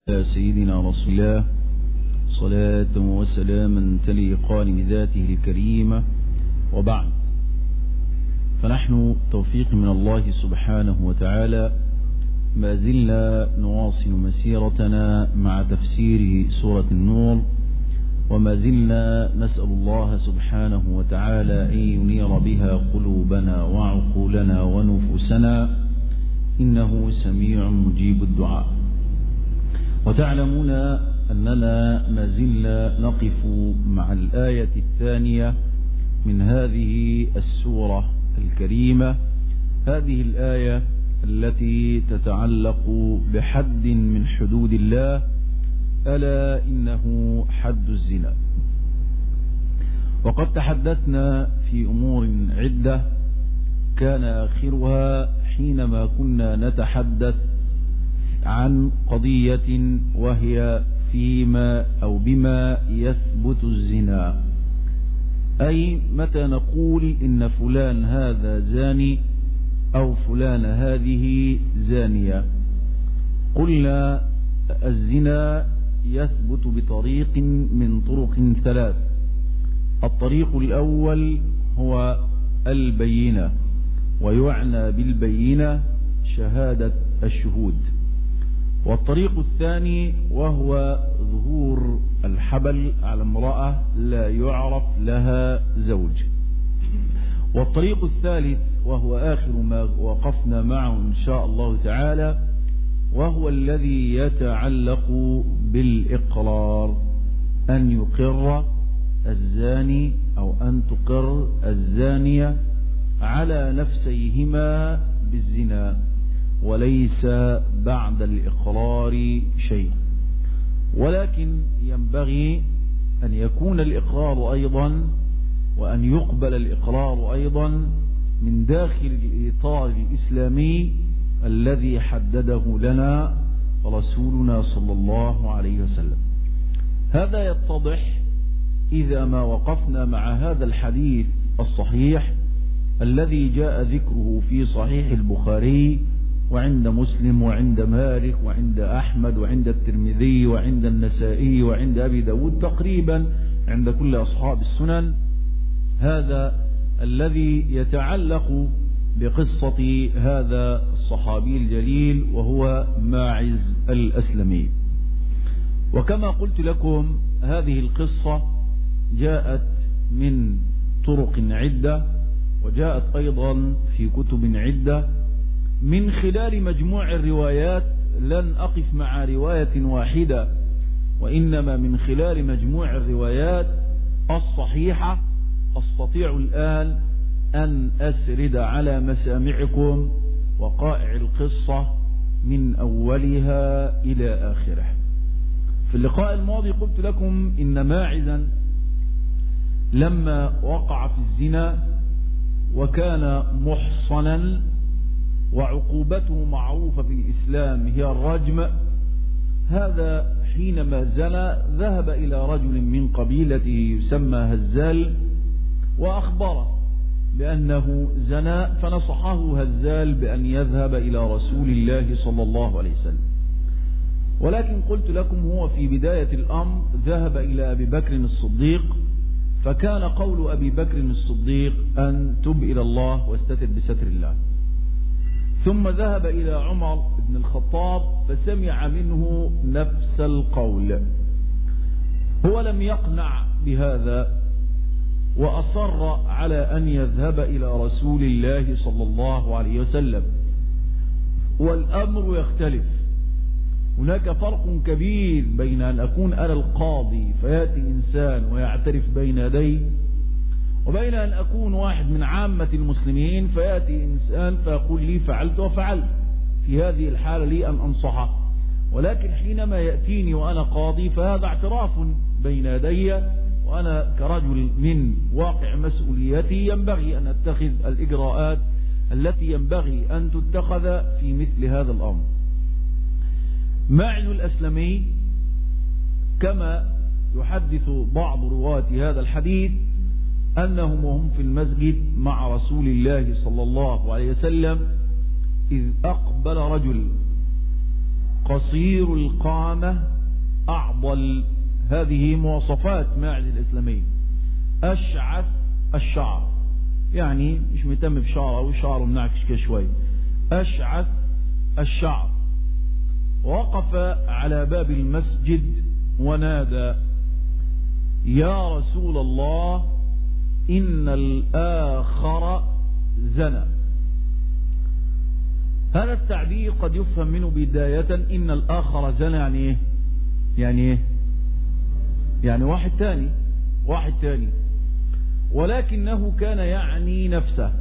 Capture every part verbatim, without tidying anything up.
سيدنا رسول الله صلاة وسلاما تليقان بذاته الكريمة، وبعد، فنحن توفيق من الله سبحانه وتعالى ما زلنا نواصل مسيرتنا مع تفسير سورة النور، وما زلنا نسأل الله سبحانه وتعالى أن ينير بها قلوبنا وعقولنا ونفوسنا، إنه سميع مجيب الدعاء. وتعلمون أننا ما زلنا نقف مع الآية الثانية من هذه السورة الكريمة، هذه الآية التي تتعلق بحد من حدود الله، ألا إنه حد الزنا. وقد تحدثنا في أمور عدة، كان آخرها حينما كنا نتحدث عن قضية وهي فيما أو بما يثبت الزنا، أي متى نقول إن فلان هذا زاني أو فلان هذه زانية. قلنا الزنا يثبت بطريق من طرق ثلاث. الطريق الأول هو البينة، ويعنى بالبينة شهادة الشهود. والطريق الثاني وهو ظهور الحبل على امرأة لا يعرف لها زوج. والطريق الثالث وهو آخر ما وقفنا معه إن شاء الله تعالى، وهو الذي يتعلق بالإقرار، أن يقر الزاني أو أن تقر الزانية على نفسيهما بالزنا، وليس بعد الإقرار شيء. ولكن ينبغي أن يكون الإقرار أيضا وأن يقبل الإقرار أيضا من داخل الإطار الإسلامي الذي حدده لنا رسولنا صلى الله عليه وسلم. هذا يتضح إذا ما وقفنا مع هذا الحديث الصحيح الذي جاء ذكره في صحيح البخاري وعند مسلم وعند مالك وعند أحمد وعند الترمذي وعند النسائي وعند أبي داود، تقريبا عند كل أصحاب السنن. هذا الذي يتعلق بقصة هذا الصحابي الجليل وهو ماعز الأسلمي. وكما قلت لكم هذه القصة جاءت من طرق عدة، وجاءت أيضا في كتب عدة من خلال مجموع الروايات. لن أقف مع رواية واحدة، وإنما من خلال مجموع الروايات الصحيحة أستطيع الآن أن أسرد على مسامعكم وقائع القصة من أولها إلى آخره. في اللقاء الماضي قلت لكم إن ماعزا لما وقع في الزنا وكان محصنا وعقوبته معروفة في الإسلام هي الرجم، هذا حينما زنى ذهب إلى رجل من قبيلته يسمى هزال وأخبره بأنه زنى، فنصحه هزال بأن يذهب إلى رسول الله صلى الله عليه وسلم. ولكن قلت لكم هو في بداية الأمر ذهب إلى أبي بكر الصديق، فكان قول أبي بكر الصديق أن تب إلى الله واستتر بستر الله. ثم ذهب إلى عمر بن الخطاب فسمع منه نفس القول. هو لم يقنع بهذا وأصر على أن يذهب إلى رسول الله صلى الله عليه وسلم. والأمر يختلف، هناك فرق كبير بين أن أكون أنا القاضي فيأتي إنسان ويعترف بين يدي، وبين أن أكون واحد من عامة المسلمين فيأتي إنسان فيقول لي فعلت وفعلت. في هذه الحالة لي أن أنصحه، ولكن حينما يأتيني وأنا قاضي فهذا اعتراف بين يدي، وأنا كرجل من واقع مسؤوليتي ينبغي أن أتخذ الإجراءات التي ينبغي أن تتخذ في مثل هذا الأمر. ماعز الأسلمي كما يحدث بعض رواة هذا الحديث أنهم وهم في المسجد مع رسول الله صلى الله عليه وسلم إذ أقبل رجل قصير القامة أعضل، هذه مواصفات ماعز الإسلامي. أشعث الشعر، يعني مش مهتم بشعره وشعره منعكش كده شوي. أشعث الشعر. وقف على باب المسجد ونادى: يا رسول الله إن الآخر زنى. هذا التعبير قد يفهم منه بداية إن الآخر زنى يعني إيه؟ يعني إيه؟ يعني واحد تاني، واحد تاني، ولكنه كان يعني نفسه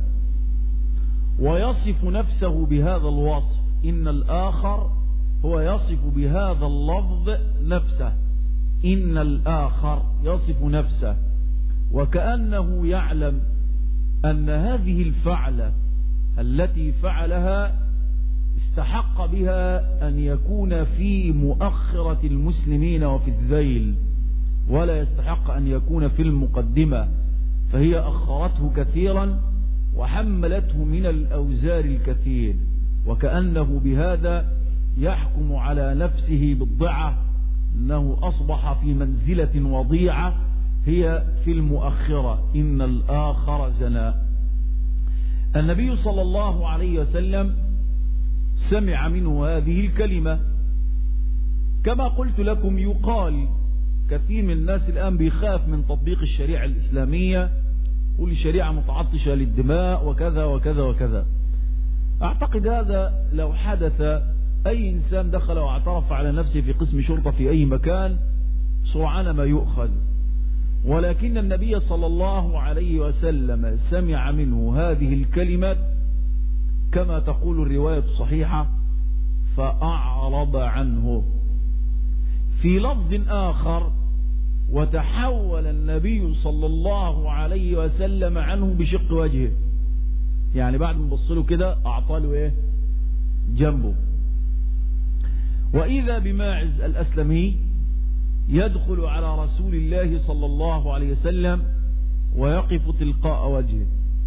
ويصف نفسه بهذا الوصف. إن الآخر هو يصف بهذا اللفظ نفسه، إن الآخر يصف نفسه، وكأنه يعلم أن هذه الفعلة التي فعلها استحق بها أن يكون في مؤخرة المسلمين وفي الذيل، ولا يستحق أن يكون في المقدمة، فهي أخرته كثيرا وحملته من الأوزار الكثير، وكأنه بهذا يحكم على نفسه بالضعة، أنه أصبح في منزلة وضيعة هي في المؤخرة. إن الآخر زنى. النبي صلى الله عليه وسلم سمع منه هذه الكلمة. كما قلت لكم يقال كثير من الناس الآن بيخاف من تطبيق الشريعة الإسلامية، كل شريعة متعطشة للدماء وكذا وكذا وكذا. أعتقد هذا لو حدث أي إنسان دخل واعترف على نفسه في قسم شرطة في أي مكان سرعان ما يؤخذ، ولكن النبي صلى الله عليه وسلم سمع منه هذه الكلمة كما تقول الرواية الصحيحة فأعرض عنه. في لفظ آخر: وتحول النبي صلى الله عليه وسلم عنه بشق وجهه، يعني بعد ما بصله كده أعطاله إيه؟ جنبه. وإذا بماعز الأسلمي يدخل على رسول الله صلى الله عليه وسلم ويقف تلقاء وجهه،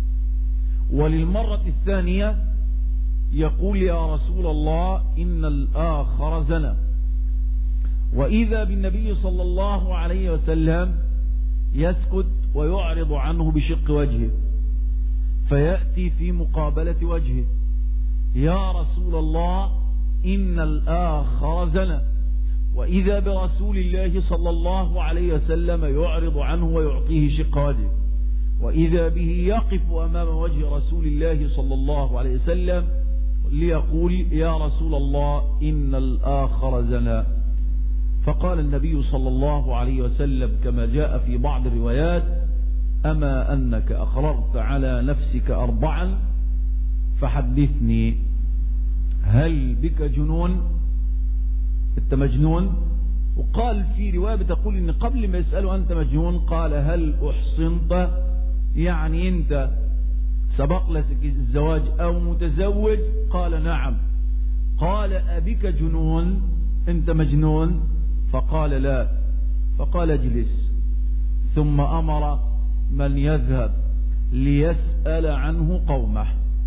وللمرة الثانية يقول: يا رسول الله إن الآخر زنى. وإذا بالنبي صلى الله عليه وسلم يسكت ويعرض عنه بشق وجهه، فيأتي في مقابلة وجهه: يا رسول الله إن الآخر زنى. وإذا برسول الله صلى الله عليه وسلم يعرض عنه ويعطيه شق وجهه، وإذا به يقف أمام وجه رسول الله صلى الله عليه وسلم ليقول: يا رسول الله إن الآخر زنى. فقال النبي صلى الله عليه وسلم كما جاء في بعض الروايات: أما أنك أقررت على نفسك أربعا فحدثني، هل بك جنون؟ أنت مجنون؟ وقال في رواية بتقول إن قبل ما يسأله أنت مجنون قال: هل أحصنت؟ يعني أنت سبق لك الزواج أو متزوج؟ قال: نعم. قال: أبك جنون؟ أنت مجنون؟ فقال: لا. فقال: اجلس. ثم أمر من يذهب ليسأل عنه قومه،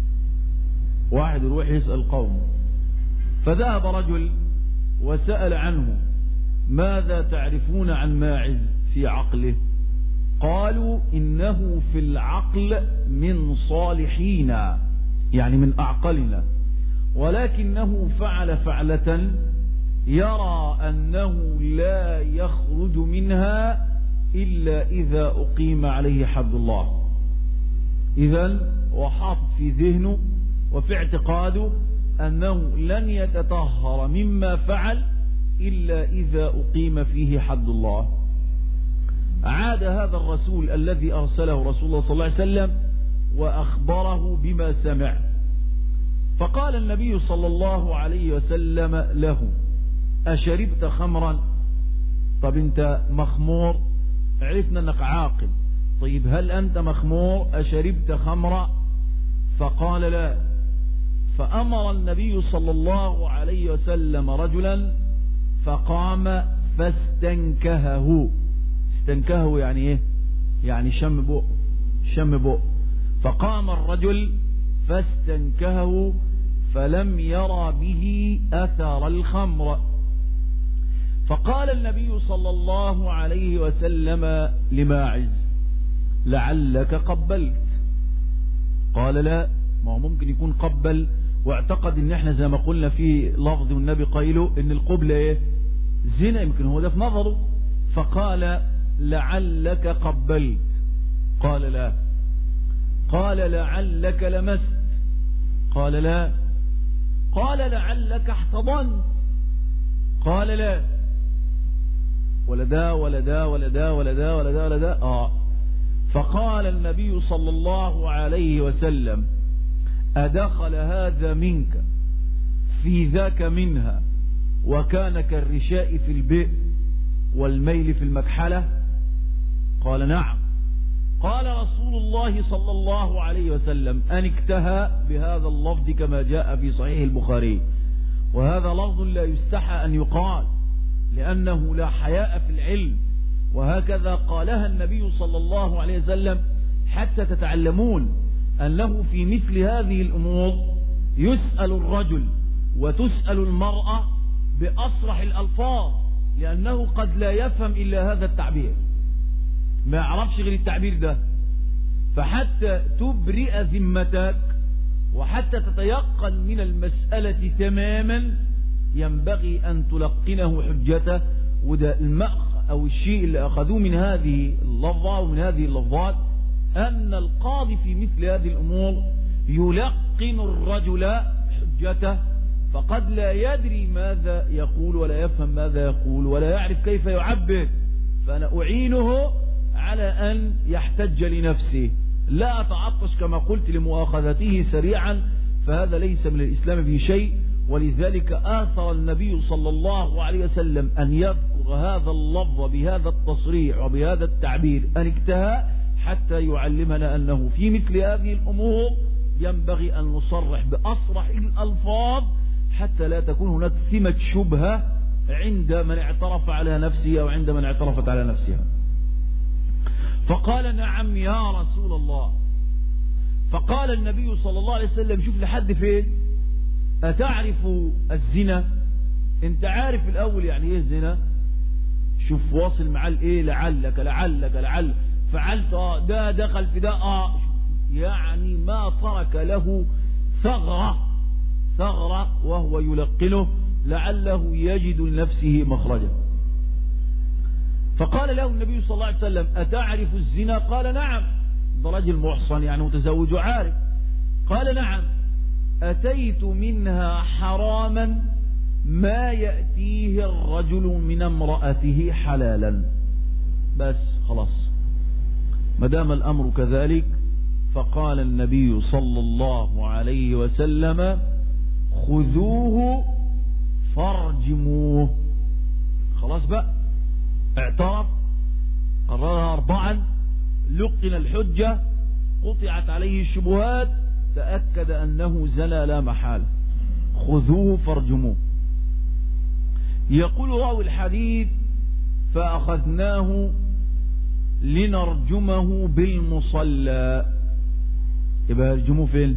واحد يروح يسأل قومه. فذهب رجل وسأل عنه: ماذا تعرفون عن ماعز في عقله؟ قالوا: إنه في العقل من صالحينا، يعني من أعقلنا، ولكنه فعل فعلة يرى أنه لا يخرج منها إلا إذا أقيم عليه حد الله. إذن وحاطط في ذهنه وفي اعتقاده أنه لن يتطهر مما فعل إلا إذا أقيم فيه حد الله. عاد هذا الرسول الذي أرسله رسول الله صلى الله عليه وسلم وأخبره بما سمع، فقال النبي صلى الله عليه وسلم له: أشربت خمرا؟ طب أنت مخمور، عرفنا أنك عاقل، طيب هل أنت مخمور؟ أشربت خمرا؟ فقال: لا. فأمر النبي صلى الله عليه وسلم رجلا فقام فاستنكهه. استنكهه يعني ايه؟ يعني شم بؤ، شم بؤ. فقام الرجل فاستنكهه فلم يرى به أثر الخمر. فقال النبي صلى الله عليه وسلم لماعز: لعلك قبلت. قال: لا، ما هو ممكن يكون قبل واعتقد ان احنا زي ما قلنا في لفظ النبي قيله ان القبلة ايه؟ زنا، يمكن هو ده في نظره. فقال: لعلك قبلت. قال: لا. قال: لعلك لمست. قال: لا. قال: لعلك احتضنت. قال: لا. ولا ده ولا ده ولا ده ولا ده ولا ده ولا ده اه فقال النبي صلى الله عليه وسلم: أدخل هذا منك في ذاك منها وكان كالرشاء في البئر والميل في المكحلة؟ قال: نعم. قال رسول الله صلى الله عليه وسلم: أن اكتهى بهذا اللفظ كما جاء في صحيح البخاري، وهذا لفظ لا يستحى أن يقال لأنه لا حياء في العلم، وهكذا قالها النبي صلى الله عليه وسلم حتى تتعلمون أنه في مثل هذه الأمور يسأل الرجل وتسأل المرأة بأصرح الألفاظ، لأنه قد لا يفهم إلا هذا التعبير، ما يعرفش غير التعبير ده. فحتى تبرئ ذمتك وحتى تتيقن من المسألة تماما ينبغي أن تلقنه حجته. وده المأخ أو الشيء اللي أخذوه من هذه اللفظة ومن هذه اللفظات، أن القاضي في مثل هذه الأمور يلقن الرجل حجته، فقد لا يدري ماذا يقول ولا يفهم ماذا يقول ولا يعرف كيف يعبر، فأنا أعينه على أن يحتج لنفسه، لا أتعطش كما قلت لمؤاخذته سريعا، فهذا ليس من الإسلام في شيء. ولذلك آثر النبي صلى الله عليه وسلم أن يذكر هذا اللفظ بهذا التصريح وبهذا التعبير أن اكتهى، حتى يعلمنا أنه في مثل هذه الأمور ينبغي أن نصرح بأصرح الألفاظ حتى لا تكون هناك ثمة شبهة عند من اعترف على نفسه أو عند من اعترفت على نفسها. فقال: نعم يا رسول الله. فقال النبي صلى الله عليه وسلم: شوف لحد فين، أتعرف الزنا؟ انت عارف الأول يعني ايه الزنا؟ شوف واصل معاه الايه، لعلك لعلك لعل فعلت اه ده دخل في ده اه يعني ما ترك له ثغرة ثغرة وهو يلقنه لعله يجد لنفسه مخرجا. فقال له النبي صلى الله عليه وسلم: أتعرف الزنا؟ قال: نعم. ده رجل محصن يعني متزوج وعارف. قال: نعم. أتيت منها حراما ما يأتيه الرجل من امرأته حلالا. بس خلاص ما دام الأمر كذلك. فقال النبي صلى الله عليه وسلم: خذوه فارجموه. خلاص بقى، اعترف، قررها أربعا، لقن الحجة، قطعت عليه الشبهات، تأكد أنه زنى لا محالة. خذوه فارجموه. يقول راوي الحديث: فأخذناه لنرجمه بالمصلى. يبقى يرجموه فين؟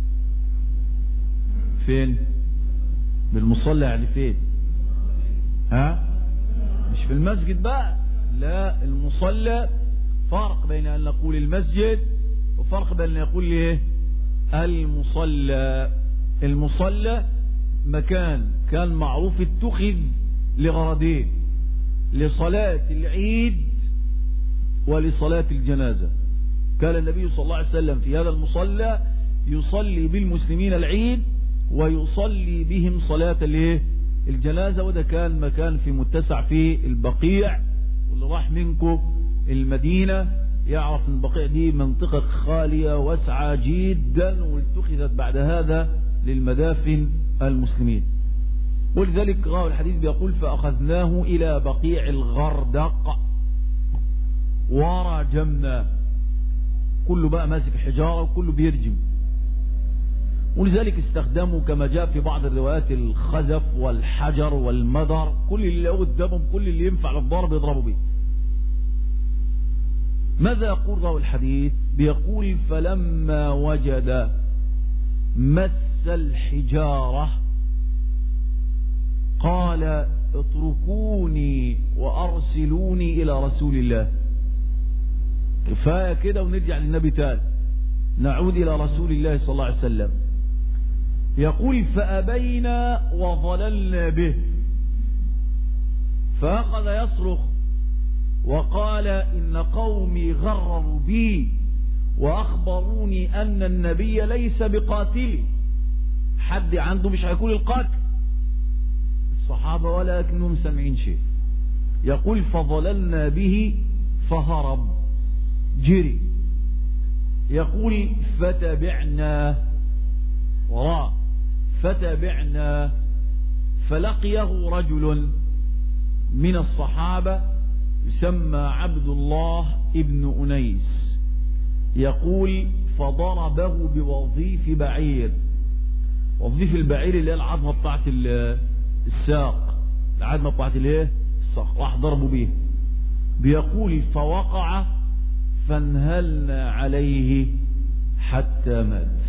فين؟ بالمصلى يعني فين؟ ها؟ مش في المسجد بقى، لا، المصلى. فرق بين أن نقول المسجد وفرق بين أن نقول ايه؟ المصلى. المصلى مكان كان معروف اتخذ لغرضين: لصلاة العيد ولصلاة الجنازة. كان النبي صلى الله عليه وسلم في هذا المصلى يصلي بالمسلمين العيد ويصلي بهم صلاة الجنازة. وده كان مكان في متسع في البقيع، واللي راح منكم المدينة يعرف ان البقيع دي منطقة خالية واسعة جدا، واتخذت بعد هذا للمدافن المسلمين. ولذلك راوي الحديث بيقول: فأخذناه إلى بقيع الغردق ورجمناه. كله بقى ماسك حجارة وكله بيرجم. ولذلك استخدموا كما جاء في بعض الروايات الخزف والحجر والمدر، كل اللي لقوا قدامهم، كل اللي ينفع للضرب يضربوا به. ماذا يقول راوي الحديث؟ بيقول: فلما وجد مس نفس الحجارة قال اتركوني وأرسلوني إلى رسول الله. كفاية كده ونرجع للنبي تاني، نعود إلى رسول الله صلى الله عليه وسلم. يقول فأبينا وظللنا به، فأخذ يصرخ وقال إن قومي غرروا بي وأخبروني أن النبي ليس بقاتلي، حد عنده مش هيكون القاتل الصحابة ولكنهم سمعين شيء. يقول فظللنا به فهرب، جري. يقول فتبعنا وراء، فتبعنا فلقيه رجل من الصحابة يسمى عبد الله ابن أنيس. يقول فضربه بوظيف بعير، وظيف البعير اللي هي العظمة بتاعت الساق، العظمة بتاعت الايه الساق، راح ضربه بيه. بيقول فوقع فانهلنا عليه حتى مات.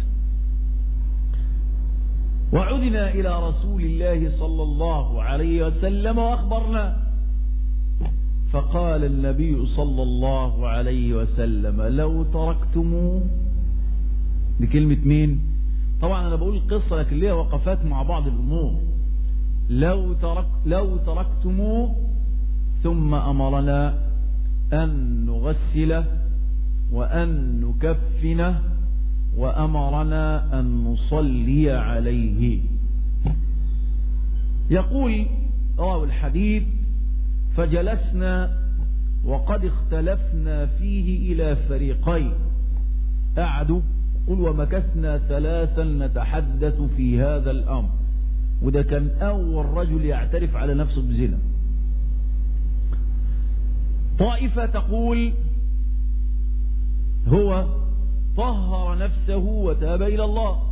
وعدنا إلى رسول الله صلى الله عليه وسلم وأخبرنا، فقال النبي صلى الله عليه وسلم لو تركتموه. بكلمة مين؟ طبعا أنا بقول القصة لكن ليها وقفات مع بعض الأمور. لو, ترك لو تركتموه ثم أمرنا أن نغسله وأن نكفنه وأمرنا أن نصلي عليه. يقول راوي الحديث فجلسنا وقد اختلفنا فيه إلى فريقين، قعدوا قل ومكثنا ثلاثا نتحدث في هذا الأمر. وده كان أول رجل يعترف على نفسه بزنا. طائفة تقول هو طهر نفسه وتاب إلى الله،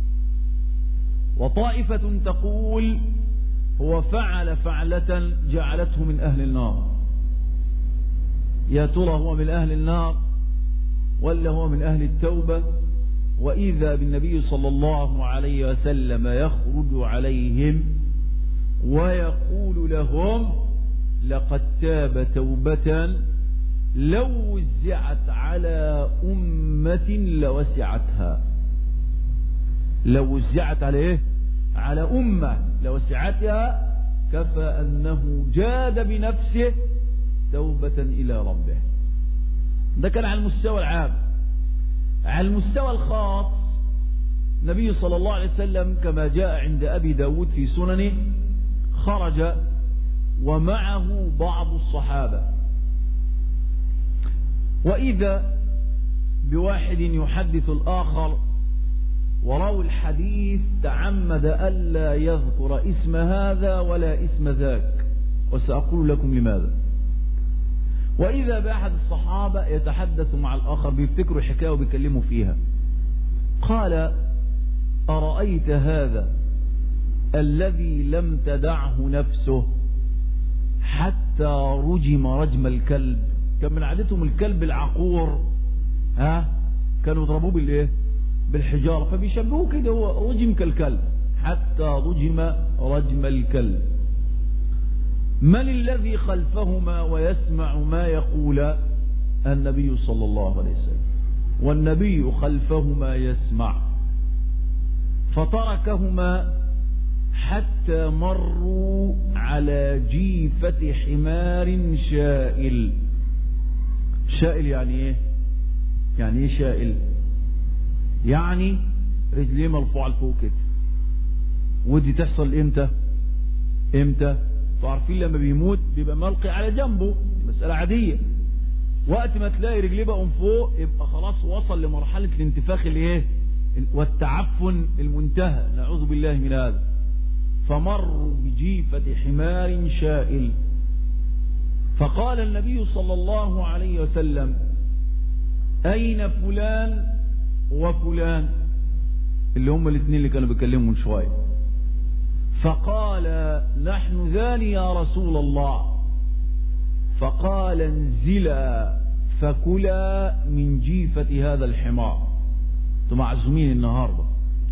وطائفة تقول هو فعل فعلة جعلته من أهل النار. يا ترى هو من أهل النار ولا هو من أهل التوبة؟ وإذا بالنبي صلى الله عليه وسلم يخرج عليهم ويقول لهم لقد تاب توبة لو وزعت على أمة لوسعتها. لو وزعت على إيه؟ على أمة لوسعتها، كفى أنه جاد بنفسه توبة إلى ربه. ده كان على المستوى العام. على المستوى الخاص النبي صلى الله عليه وسلم كما جاء عند أبي داود في سننه خرج ومعه بعض الصحابة، وإذا بواحد يحدث الآخر، وراوي الحديث تعمد ألا يذكر اسم هذا ولا اسم ذاك، وسأقول لكم لماذا. وإذا بأحد الصحابة يتحدث مع الآخر بيفتكروا حكاية وبيكلموا فيها، قال أرأيت هذا الذي لم تدعه نفسه حتى رجم رجم الكلب. كان من عادتهم الكلب العقور ها كانوا يضربوه بالايه؟ بالحجارة، فبيشبهوه كده هو رجم كالكلب حتى رجم رجم الكلب. من الذي خلفهما ويسمع ما يقول؟ النبي صلى الله عليه وسلم، والنبي خلفهما يسمع. فتركهما حتى مروا على جيفة حمار شائل. شائل يعني ايه؟ يعني ايه شائل؟ يعني رجليه مرفوعة لفوق كده. ودي تحصل امتى؟ امتى؟ تعرفين لما بيموت بيبقى ملقي على جنبه، مسألة عادية. وقت ما تلاقي رجليه بقى فوق يبقى خلاص وصل لمرحلة الانتفاخ الايه؟ والتعفن المنتهى، نعوذ بالله من هذا. فمروا بجيفة حمار شائل، فقال النبي صلى الله عليه وسلم أين فلان وفلان، اللي هم الاثنين اللي كانوا بيكلموا من شوية. فقال نحن ذان يا رسول الله. فقال انزلا فكلا من جيفة هذا الحمار، انتم معزومين النهاردة،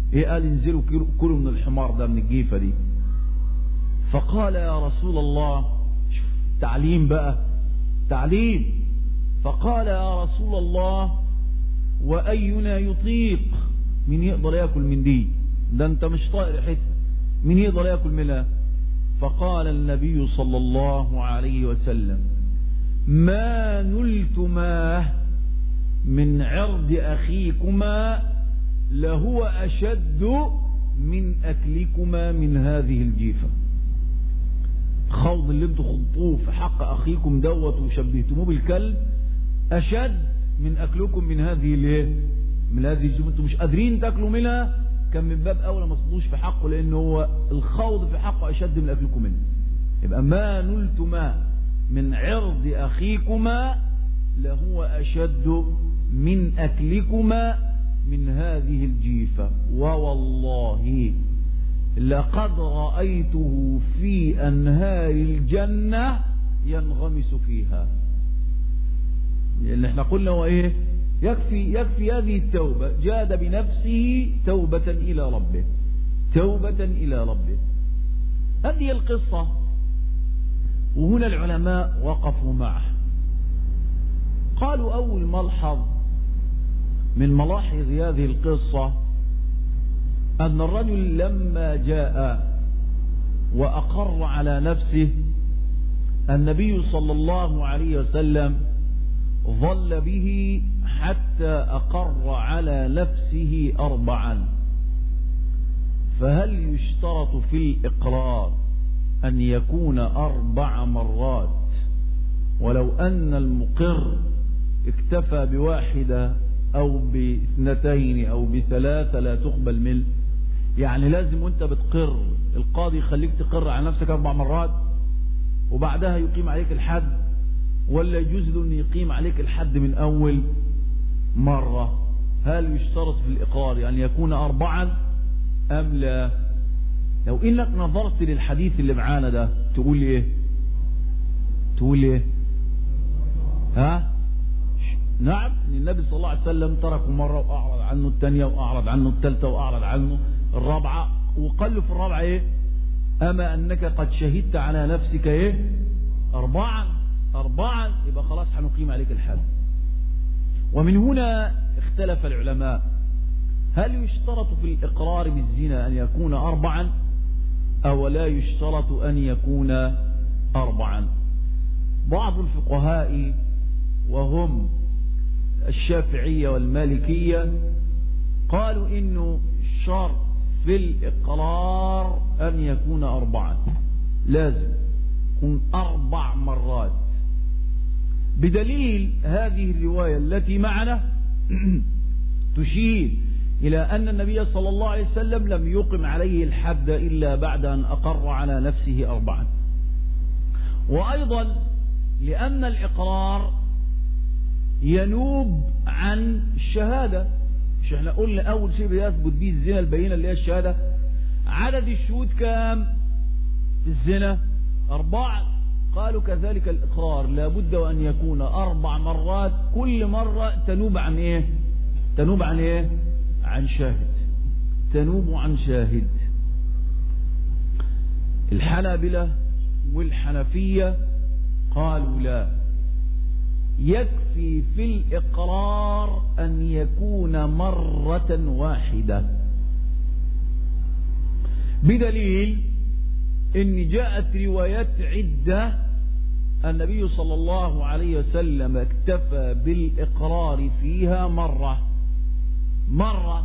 ايه؟ قال انزلوا كلوا من الحمار ده، من الجيفة دي. فقال يا رسول الله، شوف تعليم بقى، تعليم. فقال يا رسول الله وأينا يطيق؟ مين يقدر يأكل من دي؟ ده انت مش طائر ريحتها، مين يقدر يأكل منها؟ فقال النبي صلى الله عليه وسلم ما نلتما من عرض أخيكما لهو أشد من أكلكما من هذه الجيفة. خوض اللي انتوا خضتوه في حق أخيكم دوت وشبهتموه بالكلب أشد من أكلكم من هذه الايه؟ من هذه الجيفة. انتوا مش قادرين تاكلوا منها، كان من باب أولى ما تصدوش في حقه، لأنه هو الخوض في حقه أشد من أكلكم منه. يبقى ما نلتما من عرض أخيكما لهو أشد من أكلكما من هذه الجيفة. ووالله لقد رأيته في أنهار الجنة ينغمس فيها. لأن احنا قلنا هو ايه؟ يكفي, يكفي هذه التوبة، جاد بنفسه توبة إلى ربه، توبة إلى ربه. هذه القصة، وهنا العلماء وقفوا معه. قالوا أول ملحظ من ملاحظ هذه القصة أن الرجل لما جاء وأقر على نفسه النبي صلى الله عليه وسلم ظل به حتى أقر على نفسه أربعا. فهل يشترط في الإقرار أن يكون أربع مرات ولو أن المقر اكتفى بواحدة أو باثنتين أو بثلاثة لا تقبل منه؟ يعني لازم وانت بتقر القاضي يخليك تقر على نفسك أربع مرات وبعدها يقيم عليك الحد، ولا يجوز له أن يقيم عليك الحد من أول مرة؟ هل يشترط في الإقرار أن يعني يكون أربعا أم لا؟ لو إنك نظرت للحديث اللي معانا ده تقول إيه؟ تقول إيه؟ ها؟ نعم، النبي صلى الله عليه وسلم تركه مرة وأعرض عنه الثانية وأعرض عنه الثالثة وأعرض عنه الرابعة، وقال له في الرابعة إيه؟ أما أنك قد شهدت على نفسك إيه؟ أربعا أربعا يبقى خلاص هنقيم عليك الحد. ومن هنا اختلف العلماء، هل يشترط في الإقرار بالزنا أن يكون أربعا أو لا يشترط أن يكون أربعا؟ بعض الفقهاء وهم الشافعية والمالكية قالوا إنه شرط في الإقرار أن يكون أربعا، لازم يكون أربع مرات، بدليل هذه الرواية التي معنا تشير إلى أن النبي صلى الله عليه وسلم لم يقم عليه الحد إلا بعد أن أقر على نفسه أربعا. وأيضا لأن الإقرار ينوب عن الشهادة، مش احنا قلنا أول شيء بيثبت به الزنا البينة اللي هي الشهادة؟ عدد الشهود كام في الزنا؟ أربعة. قالوا كذلك الإقرار لابد وأن يكون أربع مرات، كل مرة تنوب عن إيه؟ تنوب عن إيه؟ عن شاهد، تنوب عن شاهد. الحنابلة والحنفية قالوا لا، يكفي في الإقرار أن يكون مرة واحدة، بدليل إن جاءت روايات عدة النبي صلى الله عليه وسلم اكتفى بالإقرار فيها مرة مرة.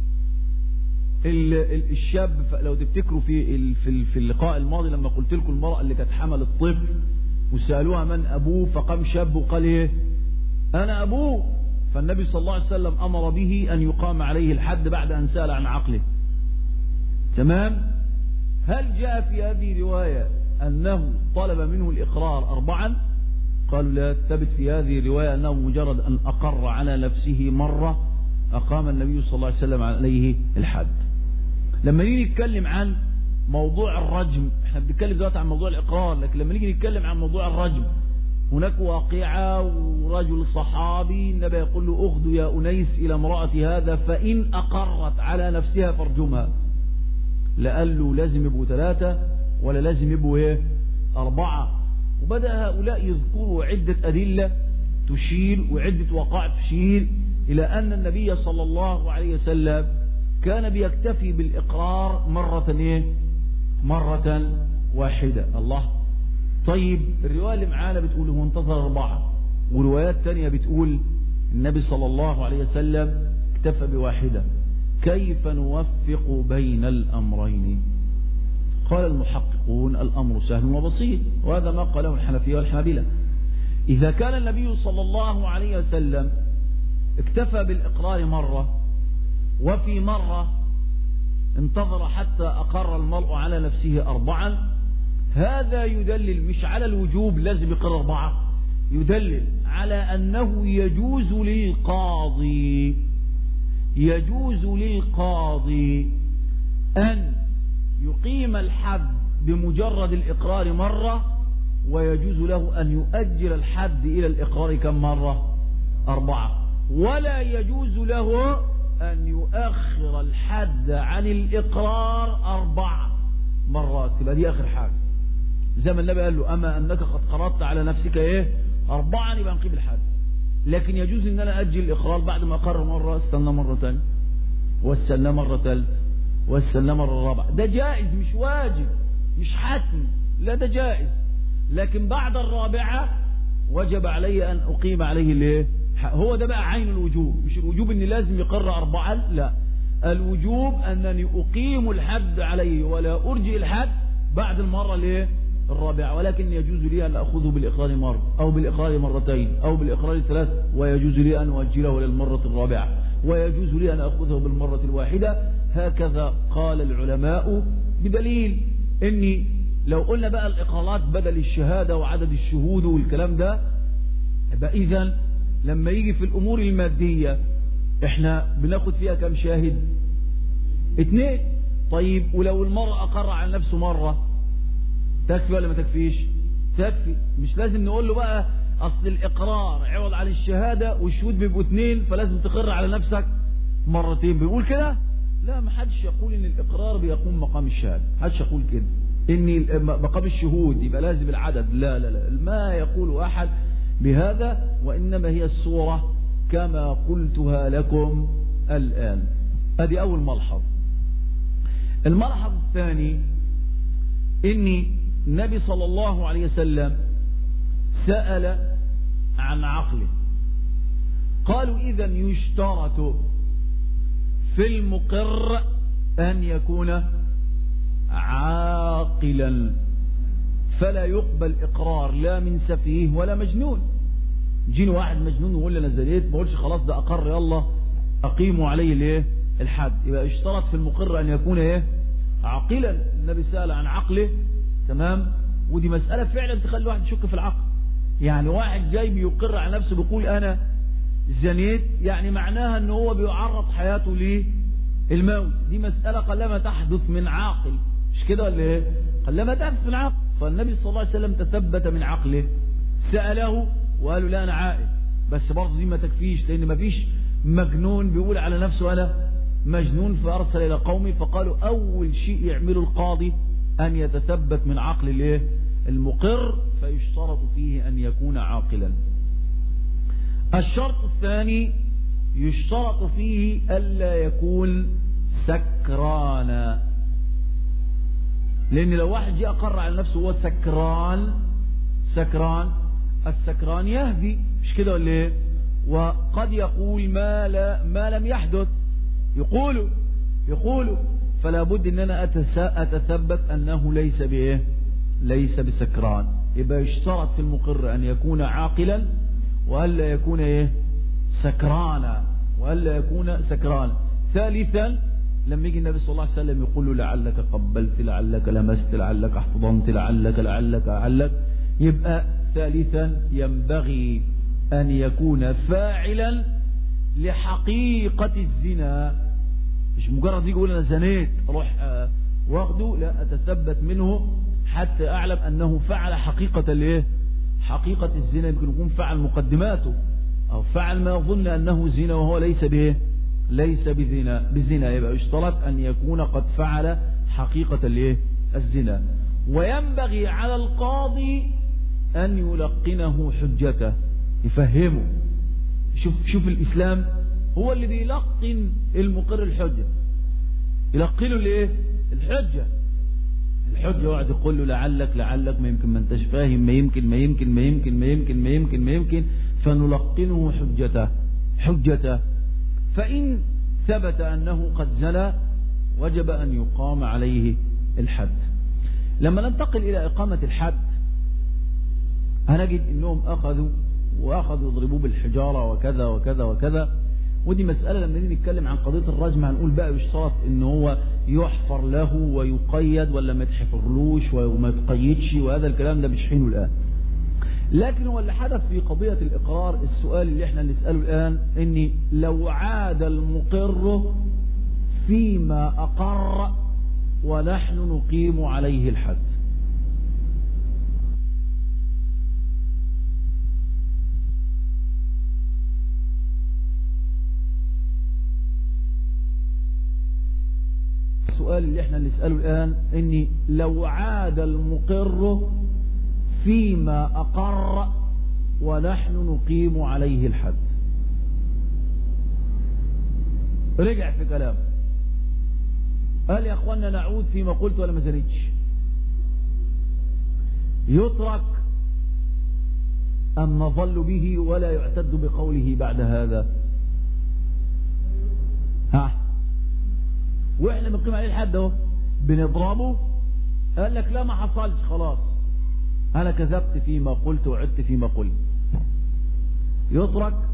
الشاب لو تفتكروا في في اللقاء الماضي لما قلت لكم المرأة اللي كانت حمل الطفل وسألوها من أبوه، فقام شاب وقال إيه؟ أنا أبوه. فالنبي صلى الله عليه وسلم أمر به أن يقام عليه الحد بعد أن سأل عن عقله. تمام؟ هل جاء في هذه الرواية أنه طلب منه الإقرار أربعا؟ قالوا لا، ثبت في هذه الرواية أنه مجرد أن أقر على نفسه مرة أقام النبي صلى الله عليه وسلم عليه الحد. لما نيجي نتكلم عن موضوع الرجم، احنا بنتكلم دلوقتي عن موضوع الإقرار، لكن لما نيجي نتكلم عن موضوع الرجم هناك واقعة ورجل صحابي النبي يقول له اغدو يا أنيس إلى امرأة هذا فإن أقرت على نفسها فارجمها. لا قال له لازم يبقوا ثلاثة ولا لازم يبقوا ايه أربعة. وبدأ هؤلاء يذكروا عدة أدلة تشير وعدة وقائع تشير إلى أن النبي صلى الله عليه وسلم كان بيكتفي بالإقرار مرة ايه مرة واحدة. الله. طيب الرواية اللي معانا بتقول هو انتظر أربعة، وروايات تانية بتقول النبي صلى الله عليه وسلم اكتفى بواحدة. كيف نوفق بين الأمرين؟ قال المحققون الأمر سهل وبسيط، وهذا ما قاله الحنفية والحنابلة. إذا كان النبي صلى الله عليه وسلم اكتفى بالإقرار مرة، وفي مرة انتظر حتى أقر المرء على نفسه أربعا، هذا يدلل مش على الوجوب لازم يقر أربعة، يدلل على أنه يجوز للقاضي يجوز للقاضي أن يقيم الحد بمجرد الإقرار مرة، ويجوز له أن يؤجل الحد إلى الإقرار كم مرة؟ أربعة. ولا يجوز له أن يؤخر الحد عن الإقرار أربع مرات، تبقى دي آخر حاجة. زي ما النبي قال له أما أنك قد قررت على نفسك إيه أربعا يبقى نقيم الحد. لكن يجوز أن أنا أجل الإقرار بعد ما أقرر مرة استنى مرة ثانية واستنى مرة ثالثة واستنى مرة رابعة. ده جائز مش واجب مش حتم، لا ده جائز. لكن بعد الرابعة وجب علي أن أقيم عليه الايه؟ هو ده بقى عين الوجوب، مش الوجوب أني لازم يقرر أربعة، لا، الوجوب أنني أقيم الحد عليه ولا أرجئ الحد بعد المرة الايه الرابعة. ولكن يجوز لي أن أخذه بالإقرار مرة أو بالإقرار مرتين أو بالإقرار ثلاث، ويجوز لي أن أؤجله للمرة الرابعة، ويجوز لي أن أخذه بالمرة الواحدة. هكذا قال العلماء، بدليل أني لو قلنا بقى الإقرارات بدل الشهادة وعدد الشهود والكلام ده، يبقى إذن لما يجي في الأمور المادية احنا بناخد فيها كم شاهد؟ اثنين. طيب ولو المرء أقر على نفسه مرة تكفي ولا ما تكفيش؟ تكفي. مش لازم نقول له بقى أصل الإقرار عوض عن الشهادة والشهود بيبقوا اثنين فلازم تقر على نفسك مرتين. بيقول كده؟ لا، ما حدش يقول ان الإقرار بيقوم مقام الشهادة، ما حدش يقول كده ان مقام الشهود يبقى لازم العدد، لا لا لا، ما يقول أحد بهذا، وإنما هي الصورة كما قلتها لكم الآن. هذه أول ملحظ. الملحظ الثاني إن النبي صلى الله عليه وسلم سأل عن عقله. قالوا إذن يشترط في المقر أن يكون عاقلا، فلا يقبل إقرار لا من سفيه ولا مجنون. جيني واحد مجنون ويقول لي أنا زنيت، ما اقولش خلاص ده أقر يلا أقيموا عليه الايه الحد. يبقى اشترط في المقر أن يكون ايه عاقلا. النبي سأل عن عقله، تمام، ودي مسألة فعلا تخلي واحد يشك في العقل. يعني واحد جاي بيقر على نفسه بيقول أنا زنيت، يعني معناها أنه هو بيعرض حياته للموت. دي مسألة قلما تحدث من عاقل، مش كده ولا ايه؟ قلما تحدث من عاقل. فالنبي صلى الله عليه وسلم تثبت من عقله، سأله وقالوا لا أنا عائل، بس برضه دي ما تكفيش، لأن ما فيش مجنون بيقول على نفسه أنا مجنون. فأرسل إلى قومه فقالوا أول شيء يعمله القاضي أن يتثبت من عقل الايه المقر، فيشترط فيه أن يكون عاقلا. الشرط الثاني يشترط فيه ألا يكون سكرانا، لأن لو واحد جاء أقر على نفسه هو سكران سكران السكران يهدي، مش كده ولا ايه؟ وقد يقول ما لا ما لم يحدث، يقولوا يقولوا فلا بد ان انا اتثبت انه ليس بايه ليس بسكران. يبقى يشترط في المقر ان يكون عاقلا والا يكون ايه سكرانا والا يكون سكرانا. ثالثا لما يجي النبي صلى الله عليه وسلم يقول له لعلك قبلت لعلك لمست لعلك احتضنت لعلك لعلك لعلك، يبقى ثالثا ينبغي أن يكون فاعلا لحقيقة الزنا، مش مجرد يقول أنا زنيت أروح أه واخده، لا، أتثبت منه حتى أعلم أنه فعل حقيقة الايه حقيقة الزنا، يمكن يكون فعل مقدماته أو فعل ما يظن أنه زنا وهو ليس به ليس بزنا بزنا يبقى يشترط أن يكون قد فعل حقيقة الايه الزنا. وينبغي على القاضي أن يلقنه حجته، يفهمه. شوف شوف الإسلام هو اللي بيلقن المقر الحجة، يلقنه الايه الحجة الحجة وقعد يقول له لعلك لعلك ما يمكن ما انتش فاهم، ما يمكن ما يمكن ما يمكن ما يمكن ما يمكن ما يمكن فنلقنه حجته حجته فإن ثبت أنه قد زنى وجب أن يقام عليه الحد. لما ننتقل إلى إقامة الحد هنجد أنهم أخذوا وأخذوا يضربوه بالحجارة وكذا وكذا وكذا، ودي مسألة لما نيجي نتكلم عن قضية الرجم هنقول بقى يشترط ان هو يحفر له ويقيد ولا ما يتحفرلوش وما يتقيدش، وهذا الكلام ده مش حينه الآن. لكن هو اللي حدث في قضية الإقرار السؤال اللي احنا نسأله الآن، ان لو عاد المقر فيما أقر ونحن نقيم عليه الحد، السؤال اللي احنا نسأله الآن ان لو عاد المقر فيما أقر ونحن نقيم عليه الحد، رجع في كلامه قال يا اخوانا نعود فيما قلت ولا ما زنتش، يترك أم نظل به ولا يعتد بقوله بعد هذا؟ ها واحنا بنقيم عليه الحد اهو بنضربه، قال لك لا ما حصلش خلاص انا كذبت فيما قلت وعدت فيما قلت، يترك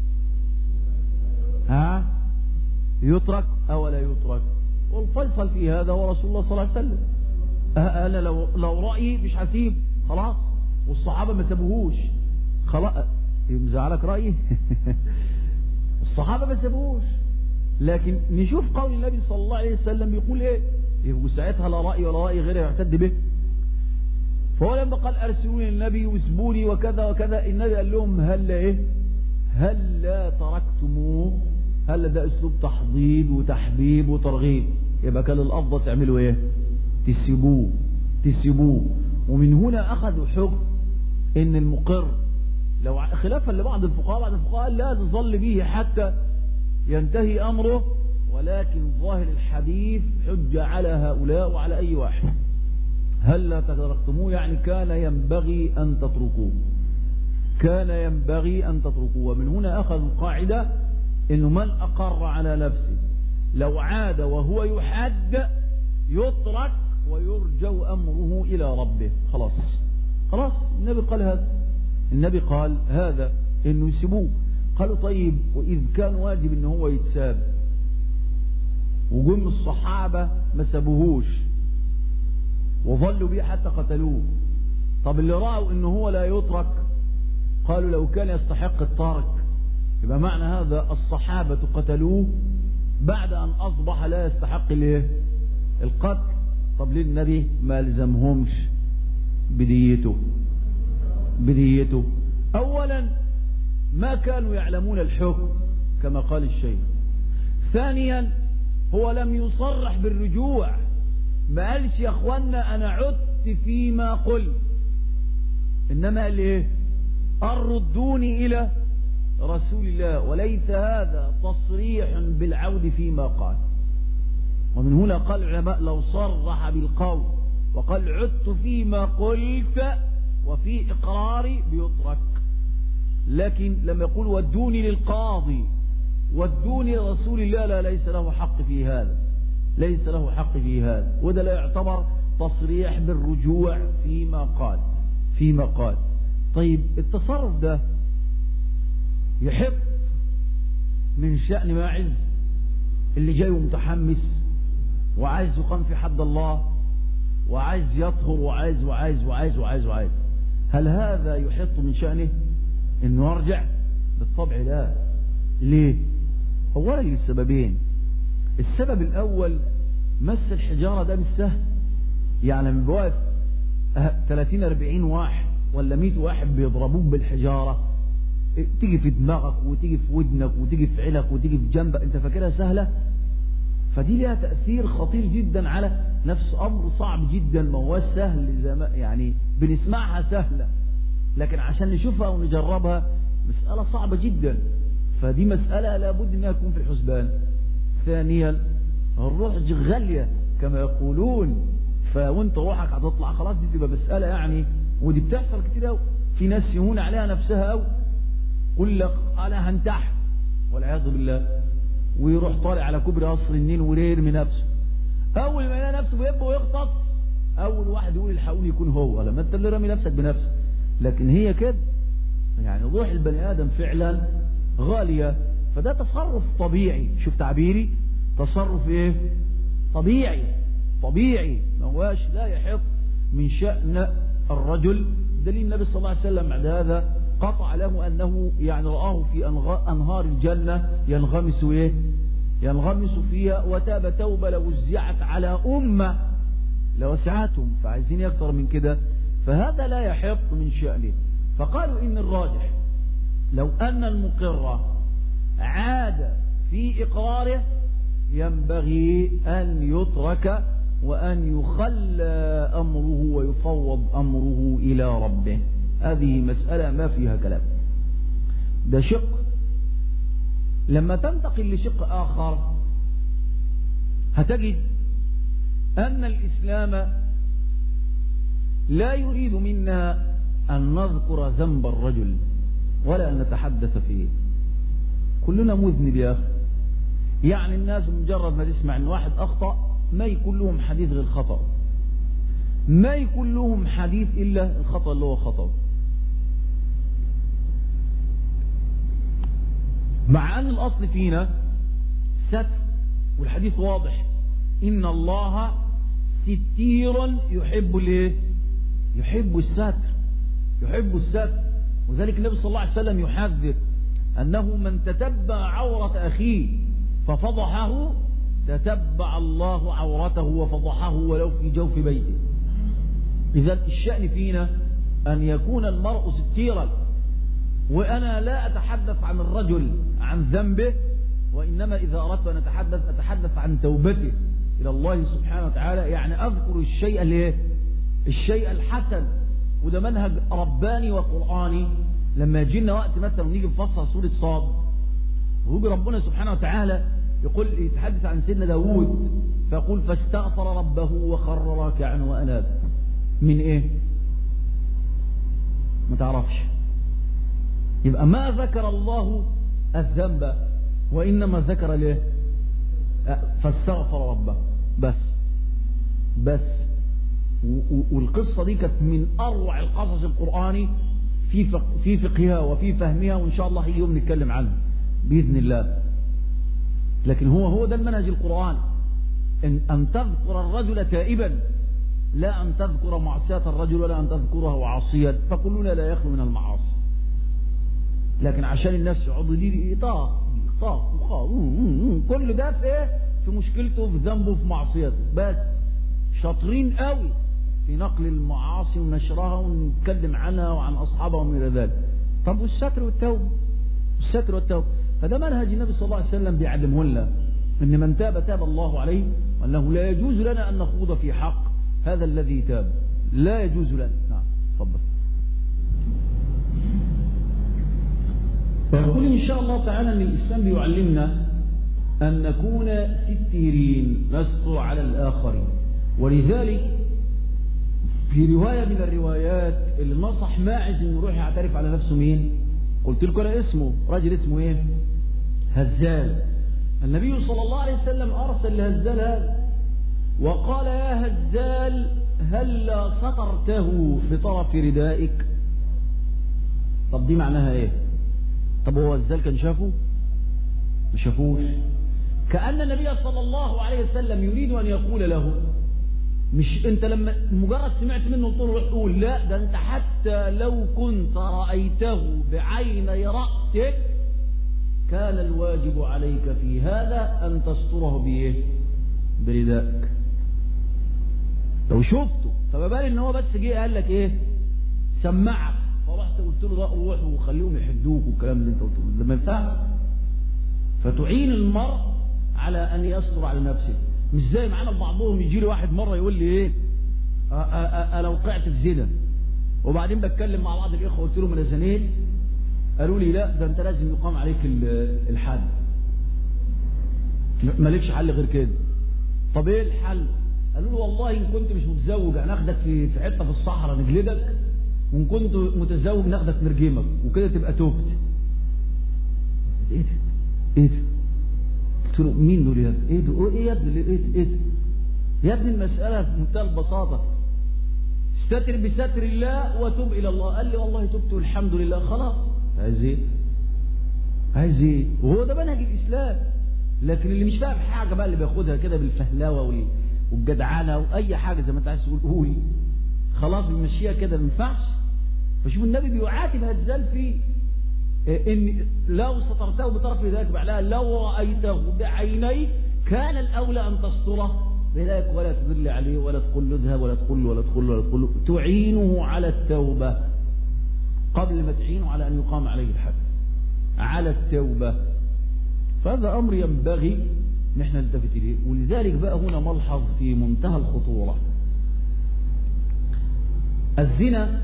ها يترك او لا يترك؟ والفيصل في هذا هو رسول الله صلى الله عليه وسلم. انا لو لو رايي مش هسيب خلاص، والصحابه ما سابوهوش خلاص، مزعلك رايي الصحابه ما سابوهوش. لكن نشوف قول النبي صلى الله عليه وسلم بيقول ايه، يبقوا ساعتها لا رأي ولا رأي غيره يعتد به. فهو لما قال ارسلوني النبي واسبوني وكذا وكذا، النبي قال لهم هل ايه هل لا تركتموه؟ هل ده اسلوب تحضيض وتحبيب وترغيب، يبقى كان الافضل تعملوا ايه؟ تسيبوه تسيبوه. ومن هنا اخذوا حكم ان المقر لو خلافا لبعض الفقهاء، بعض الفقهاء لا تظل به حتى ينتهي أمره، ولكن ظاهر الحديث حجة على هؤلاء وعلى أي واحد. هل لا تركتموه يعني كان ينبغي أن تتركوه، كان ينبغي أن تتركوه. ومن هنا أخذ القاعدة إنه من أقر على نفسه لو عاد وهو يحد يترك ويرجو أمره إلى ربه. خلاص خلاص النبي قال هذا، النبي قال هذا إنه يسيبوه. قالوا طيب وإذ كان واجب إن هو يتساب وجم الصحابة ما سابوهوش وظلوا بيه حتى قتلوه، طب اللي رأوا إنه هو لا يترك قالوا لو كان يستحق الترك يبقى معنى هذا الصحابة قتلوه بعد أن أصبح لا يستحق الايه القتل. طب ليه النبي ما لزمهمش بديته بديته؟ أولا ما كانوا يعلمون الحكم كما قال الشيخ. ثانيا هو لم يصرح بالرجوع، ما قالش يا اخوانا انا عدت فيما قلت، انما قال ايه؟ اردوني الى رسول الله، وليس هذا تصريح بالعود فيما قال. ومن هنا قال العلماء لو صرح بالقول وقال عدت فيما قلت وفي اقراري بيترك، لكن لما يقول ودوني للقاضي ودوني لرسول الله لا، ليس له حق في هذا، ليس له حق في هذا، وده لا يعتبر تصريح بالرجوع فيما قال فيما قال. طيب التصرف ده يحب من شأن ماعز اللي جاي متحمس وعايز يقام في حد الله وعايز يطهر وعايز وعايز وعايز وعايز وعايز، هل هذا يحط من شأنه انه يرجع؟ بالطبع لا. ليه؟ اولا للسببين. السبب الاول مس الحجارة ده مش سهل، يعني لما بواقف ثلاثين أربعين واحد ولا مئة واحد بيضربوك بالحجارة تيجي في دماغك وتيجي في ودنك وتيجي في عينك وتيجي في جنبك، انت فاكرها سهلة؟ فدي لها تأثير خطير جدا على نفس أمر صعب جدا، ما هو سهل زي ما يعني بنسمعها سهلة، لكن عشان نشوفها ونجربها مسألة صعبة جدا. فدي مسألة لابد انها تكون في الحسبان. ثانيا الروح غالية كما يقولون، فوانت روحك هتطلع خلاص دي تبقى مسألة يعني، ودي بتحصل كتير قوي. في ناس يهون عليها نفسها قوي، يقول لك انا هنتحر والعياذ بالله، ويروح طالع على كوبري قصر النيل ويرمي نفسه. اول ما يلاقي نفسه بيبقى ويغطس اول واحد يقول الحقوني يكون هو، لما انت اللي رامي نفسك بنفسك. لكن هي كده يعني روح البني ادم فعلا غالية. فده تصرف طبيعي، شوف تعبيري، تصرف ايه طبيعي طبيعي، ما هواش لا يحق من شأن الرجل. دليل النبي صلى الله عليه وسلم بعد هذا قطع له أنه يعني رآه في أنهار الجنة ينغمس إيه؟ ينغمس فيها، وتاب توبة لو وزعت على أمة لوسعتهم، فعايزين أكثر من كده. فهذا لا يحق من شأنه. فقالوا إن الراجح لو أن المقر عاد في إقراره ينبغي أن يترك وأن يخلى أمره ويفوض أمره إلى ربه. هذه مسألة ما فيها كلام. ده شق. لما تنتقل لشق آخر هتجد أن الإسلام لا يريد منا أن نذكر ذنب الرجل ولا أن نتحدث فيه. كلنا مذنب يا أخي. يعني الناس مجرد ما تسمع أن واحد أخطأ ما يكون لهم حديث غير الخطأ، ما يكون لهم حديث إلا الخطأ اللي هو خطأ، مع أن الأصل فينا ستر. والحديث واضح، إن الله ستير يحب الايه؟ يحب الستر، يحب الستر. وذلك النبي صلى الله عليه وسلم يحذر أنه من تتبع عورة أخيه ففضحه تتبع الله عورته وفضحه ولو في جوف بيته. إذا الشأن فينا أن يكون المرء ستيرا. وأنا لا أتحدث عن الرجل عن ذنبه، وإنما إذا أردت أن أتحدث أتحدث عن توبته إلى الله سبحانه وتعالى. يعني أذكر الشيء الايه؟ الشيء الحسن. وده منهج رباني وقرآني. لما يجينا وقت مثلا ونيجي نفسر سورة صاد، ويجي ربنا سبحانه وتعالى يقول يتحدث عن سيدنا داود فيقول فاستغفر ربه وخر راكعا وأناب. من إيه؟ ما تعرفش. يبقى ما ذكر الله الذنب وإنما ذكر ليه؟ فاستغفر ربه بس بس. والقصة دي كانت من أروع القصص القرآني في فق في فقهها وفي فهمها، وإن شاء الله هي يوم نتكلم عنها بإذن الله. لكن هو هو ده المنهج القرآن، إن أن تذكر الرجل تائبا، لا أن تذكر معصية الرجل ولا أن تذكره عاصيا، فكلنا لا يخلو من المعاصي. لكن عشان الناس يقعدوا دي طاق طاق طاق كل ده في ايه؟ في مشكلته، في ذنبه، في معصيته. بس شاطرين قوي في نقل المعاصي ونشرها ونتكلم عنها وعن أصحابها ومن ذلك. طب والستر والتوبة؟ الستر والتوبة فده منهج النبي صلى الله عليه وسلم بيعلمه لنا، إن من تاب تاب الله عليه، وأنه لا يجوز لنا أن نخوض في حق هذا الذي تاب، لا يجوز لنا. نعم تفضل. فيقول إن شاء الله تعالى أن الإسلام بيعلمنا أن نكون ستيرين نستر على الآخرين. ولذلك في رواية من الروايات اللي نصح ماعز إنه يروح يعترف على نفسه مين؟ قلت لكم أنا اسمه راجل اسمه إيه؟ هزال. النبي صلى الله عليه وسلم أرسل لهزال هذا وقال يا هزال هل سطرته بطرف ردائك؟ طب دي معناها إيه؟ طب هو هزال كان شافه؟ ما شافوش. كأن النبي صلى الله عليه وسلم يريد أن يقول له مش انت لما مجرد سمعت منه قلت له روح قول، لا ده انت حتى لو كنت رأيته بعيني رأسك كان الواجب عليك في هذا أن تستره بإيه؟ بردائك. لو شفته فما بال ان هو بس جه قال لك ايه؟ سمعك، فرحت قلت له ده روح وخليهم يحدوك والكلام اللي انت قلته ده ما ينفعش. فتعين المرء على ان يصبر على نفسه، مش زي معانا بعضهم يجي لي واحد مره يقول لي ايه انا وقعت في زنا، وبعدين بتكلم مع بعض الاخوه قلت لهم انا زنيت، قالوا لي لا ده انت لازم يقام عليك الحد، مالكش حل غير كده. طب ايه الحل؟ قالوا له والله ان كنت مش متزوج هناخدك في في حته في الصحراء نجلدك، وان كنت متزوج ناخدك نرجمك وكده تبقى توبت. ايه ده؟ ايه ده؟ قلت له مين دول يا ابني؟ ايه ده؟ ايه يا ابني؟ ايه ده؟ ايه ده؟ يا ابني المساله في منتهى البساطه، استتر بستر الله وتوب الى الله. قال لي والله تبت والحمد لله. خلاص عايز ايه؟ عايز ايه؟ وهو ده منهج الاسلام. لكن اللي مش فاهم حاجه بقى اللي بياخدها كده بالفهلوه والجدعانه واي حاجه زي ما انت عايز تقول قول، خلاص بنمشيها كده ما ينفعش. فشوف النبي بيعاتب هزال في ان لو سترته بطرف يديك بعدها لو رايته بعينيك كان الاولى ان تستره بذلك، ولا تدل عليه ولا تقول له اذهب ولا تقول له ولا تقول له ولا تقول له، تعينه على التوبه قبل ما تعينه على ان يقام عليه الحد، على التوبه. فهذا امر ينبغي نحن نلتفت اليه. ولذلك بقى هنا ملحظ في منتهى الخطوره. الزنا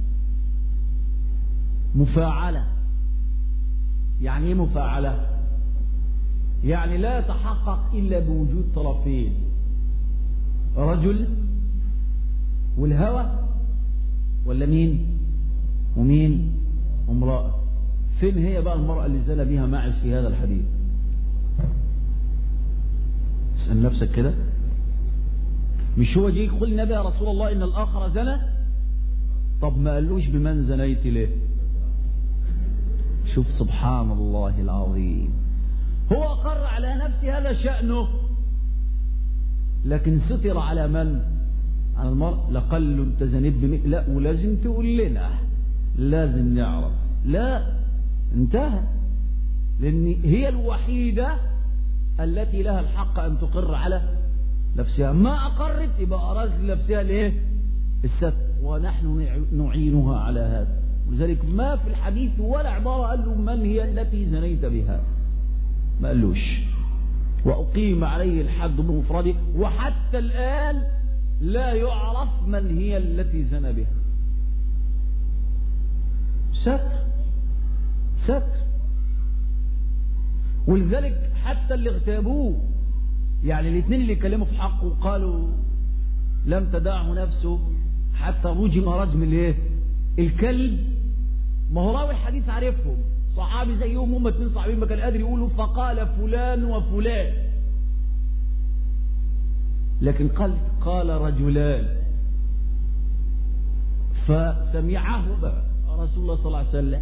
مفاعله. يعني ايه مفاعله؟ يعني لا يتحقق الا بوجود طرفين، رجل والهوى، ولا مين ومين؟ امرأة. فين هي بقى المرأة اللي زنى بها معز في هذا الحديث؟ اسأل نفسك كده. مش هو جه يقول النبي يا رسول الله ان الاخر زنى؟ طب ما قالوش بمن زنيت ليه؟ شوف سبحان الله العظيم، هو أقر على نفسه هذا شأنه، لكن ستر على من؟ على المرء. لقل انت زنيت بمئة، لا ولازم تقول لنا، لازم نعرف. لا انتهى، لأن هي الوحيدة التي لها الحق أن تقر على نفسها. ما أقرت يبقى أراز لنفسها ليه؟ الستر، ونحن نعينها على هذا. ولذلك ما في الحديث ولا عبارة قال له من هي التي زنيت بها، ما قالوش. وأقيم عليه الحد بمفرده، وحتى الآن لا يعرف من هي التي زنى بها. ستر ستر. ولذلك حتى اللي اغتابوه، يعني الاثنين اللي كلموا في حقه قالوا لم تدعه نفسه حتى رجم رجم الايه؟ الكلب. ما هو راوي الحديث عارفهم، صحابي زيهم، هم اثنين صحابيين ما كان قادر يقولوا فقال فلان وفلان، لكن قال قال رجلان. فسمعه بقى رسول الله صلى الله عليه وسلم،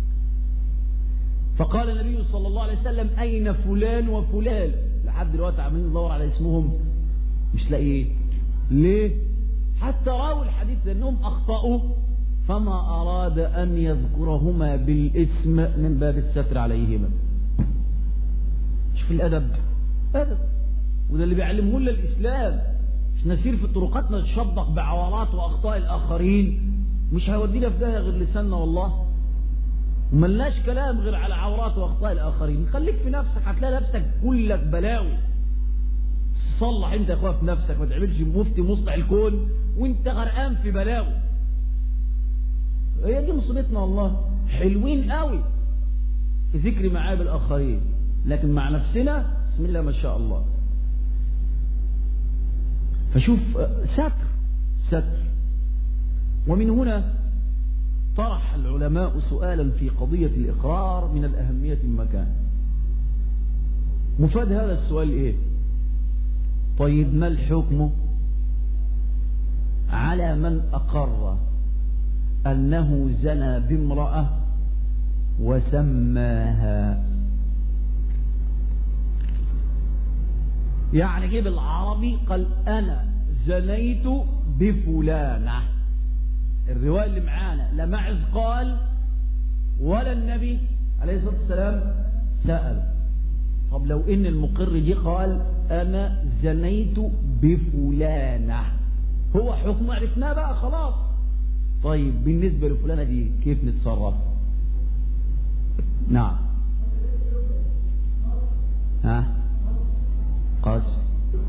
فقال النبي صلى الله عليه وسلم أين فلان وفلان؟ لحد دلوقتي عمالين ندور على اسمهم مش لاقيه. ليه؟ حتى راوي الحديث لأنهم أخطأوا فما أراد أن يذكرهما بالاسم من باب الستر عليهما. شوف الأدب، أدب. وده اللي بيعلمه لنا الإسلام. مش نسير في طرقاتنا نتشبق بعورات وأخطاء الآخرين، مش هيودينا في داهية غير لساننا والله. وملناش كلام غير على عورات وأخطاء الآخرين. خليك في نفسك، هتلاقي نفسك كلك بلاوي. صلح انت يا اخويا في نفسك، ما تعملش مفتي مصلح الكون وانت غرقان في بلاوي. هي دي مصيبتنا والله. حلوين قوي في ذكر معايب الآخرين، لكن مع نفسنا بسم الله ما شاء الله. فشوف ستر ستر. ومن هنا طرح العلماء سؤالا في قضية الإقرار من الأهمية المكان. مفاد هذا السؤال إيه؟ طيب ما الحكم على من أقر أنه زنى بامرأة وسماها؟ يعني جيب العربي قال أنا زنيت بفلانة. الرواية اللي معانا لا معز قال ولا النبي عليه الصلاة والسلام سأل. طب لو إن المقر جي قال أنا زنيت بفلانة، هو حكم عرفناه بقى خلاص. طيب بالنسبة لفلانة دي كيف نتصرف؟ نعم. ها قاسم.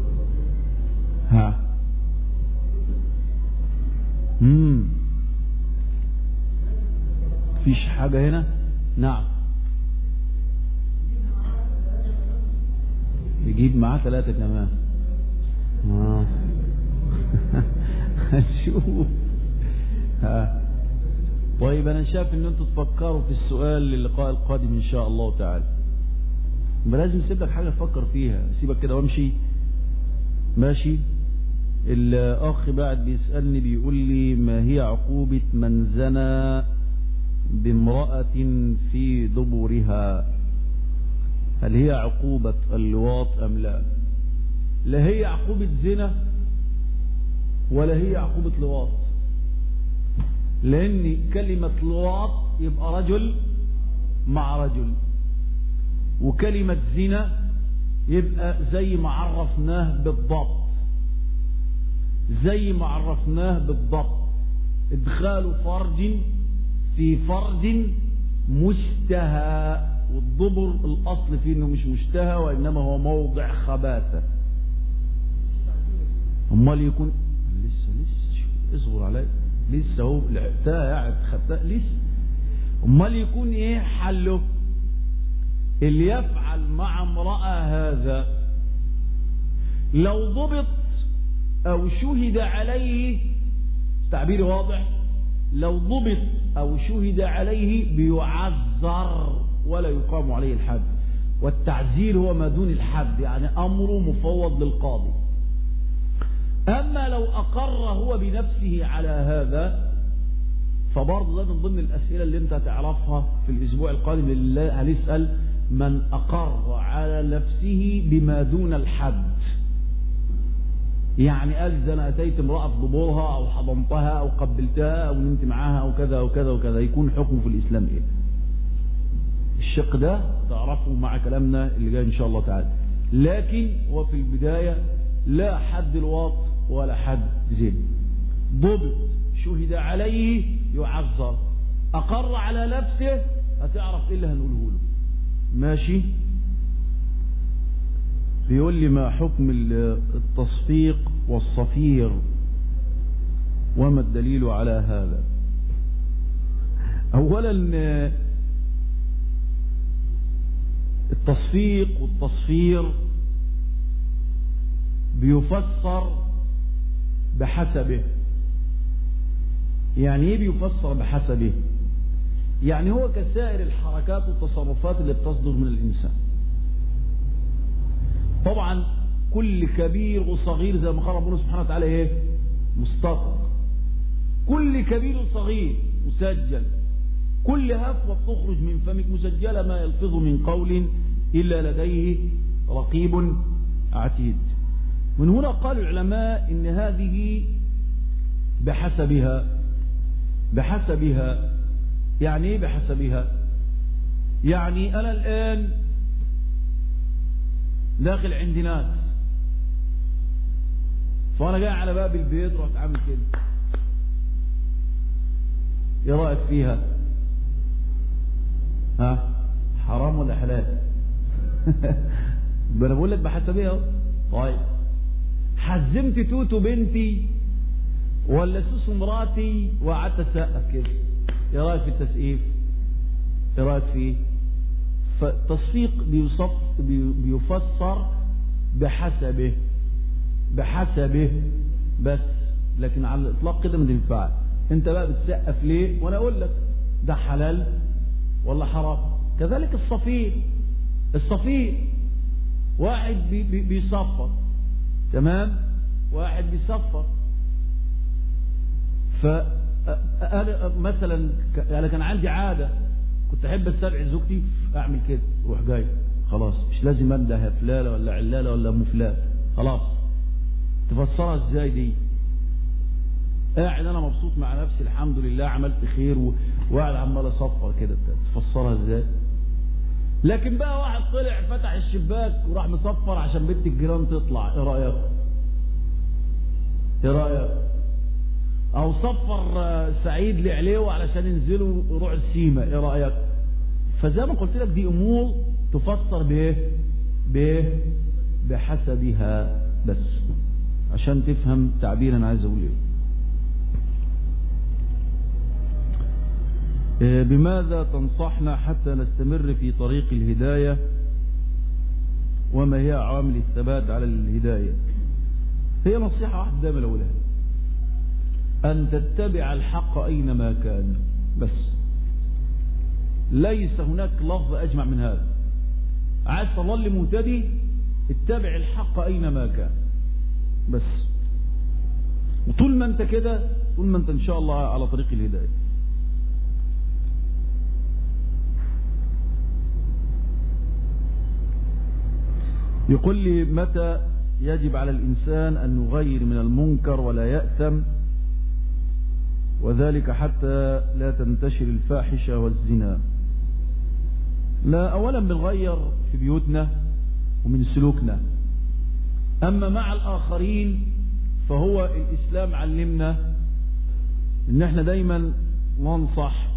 ها امم فيش حاجة هنا. نعم. يجيب معاه ثلاثة كمان. اه هنشوف. ها طيب انا شايف ان انتوا تفكروا في السؤال للقاء القادم ان شاء الله تعالى. ما لازم اسيب لك حاجة تفكر فيها، سيبك كده وامشي. ماشي. الاخ بعد بيسألني بيقول لي ما هي عقوبة من زنى بامرأة في دبرها؟ هل هي عقوبة اللواط ام لا؟ لا هي عقوبة زنا ولا هي عقوبة لواط، لان كلمة لواط يبقى رجل مع رجل، وكلمة زنا يبقى زي ما عرفناه بالضبط، زي ما عرفناه بالضبط، ادخال فرج في فرج مشتهى، والضبر الاصل فيه انه مش مشتهى وانما هو موضع خباثة. امال يكون لسه لسه اصبر علي، لسه هو لعبتها قاعد خدتها لسه. امال يكون ايه حله؟ اللي يفعل مع امرأة هذا لو ضبط او شهد عليه، تعبيري واضح، لو ضبط او شهد عليه بيعذر ولا يقام عليه الحد، والتعزير هو ما دون الحد، يعني امره مفوض للقاضي. اما لو اقر هو بنفسه على هذا فبرضه ده من ضمن الاسئله اللي انت هتعرفها في الاسبوع القادم، اللي هنسال من اقر على نفسه بما دون الحد. يعني قال اذا انا اتيت امراه في دبورها او حضنتها او قبلتها او نمت معاها او كذا او كذا وكذا، يكون حكمه في الاسلام ايه؟ الشق ده تعرفه مع كلامنا اللي جاي ان شاء الله تعالى. لكن هو في البدايه لا حد لواط ولا حد زنا. ضبط شهد عليه يعذر، اقر على نفسه هتعرف ايه اللي هنقوله له. ماشي. بيقول لي ما حكم التصفيق والصفير وما الدليل على هذا؟ اولا التصفيق والتصفير بيفسر بحسبه. يعني ايه بيفسر بحسبه؟ يعني هو كسائر الحركات والتصرفات اللي بتصدر من الانسان. طبعا كل كبير وصغير زي ما قال ربنا سبحانه وتعالى ايه؟ مستطر. كل كبير وصغير مسجل، كل هفوة بتخرج من فمك مسجلة، ما يلفظ من قول إلا لديه رقيب عتيد. من هنا قال العلماء إن هذه بحسبها. بحسبها يعني ايه بحسبها؟ يعني أنا الآن داخل عند ناس، فأنا جاي على باب البيت رحت عامل كده، ايه رأيك فيها؟ ها حرام ولا حلال؟ انا بقول لك بحسبها. طيب حزمت توتو بنتي ولا سوسو مراتي وقعدت اسقف كده، ايه رايك في التسقيف؟ ايه رايك فيه؟ فالتصفيق بيوصف بيفسر بحسبه بحسبه بس، لكن على الاطلاق كده ما تنفعش. انت بقى بتسقف ليه وانا اقول لك ده حلال ولا حرام. كذلك الصفير. الصفير واحد بي بي بيصفر، تمام، واحد بيصفر. فأنا مثلا انا كان عندي عاده كنت احب استدعي زوجتي اعمل كده روح جاي، خلاص مش لازم انده فلاله ولا علاله ولا ام فلان، خلاص. تفسرها ازاي دي؟ قاعد انا مبسوط مع نفسي الحمد لله عملت خير وقاعد عمال اصفر كده، تفسرها ازاي؟ لكن بقى واحد طلع فتح الشباك وراح مصفر عشان بنت الجيران تطلع، ايه رايك؟ ايه رايك؟ او صفر سعيد لعليه علشان ينزلوا يروحوا السيما، ايه رايك؟ فزي ما قلت لك دي امور تفسر بايه؟ بايه؟ بحسبها، بس عشان تفهم تعبير انا عايز اقول ايه. بماذا تنصحنا حتى نستمر في طريق الهداية، وما هي عوامل الثبات على الهداية؟ هي نصيحة واحدة دائما اقولها، ان تتبع الحق اينما كان، بس ليس هناك لفظ اجمع من هذا. عايز تظل مهتدي اتبع الحق اينما كان بس، وطول ما انت كده طول ما انت ان شاء الله على طريق الهداية. يقول لي متى يجب على الإنسان أن يغير من المنكر ولا يأثم، وذلك حتى لا تنتشر الفاحشة والزنا؟ لا، أولا بنغير في بيوتنا ومن سلوكنا، أما مع الآخرين فهو الإسلام علمنا إن احنا دايما ننصح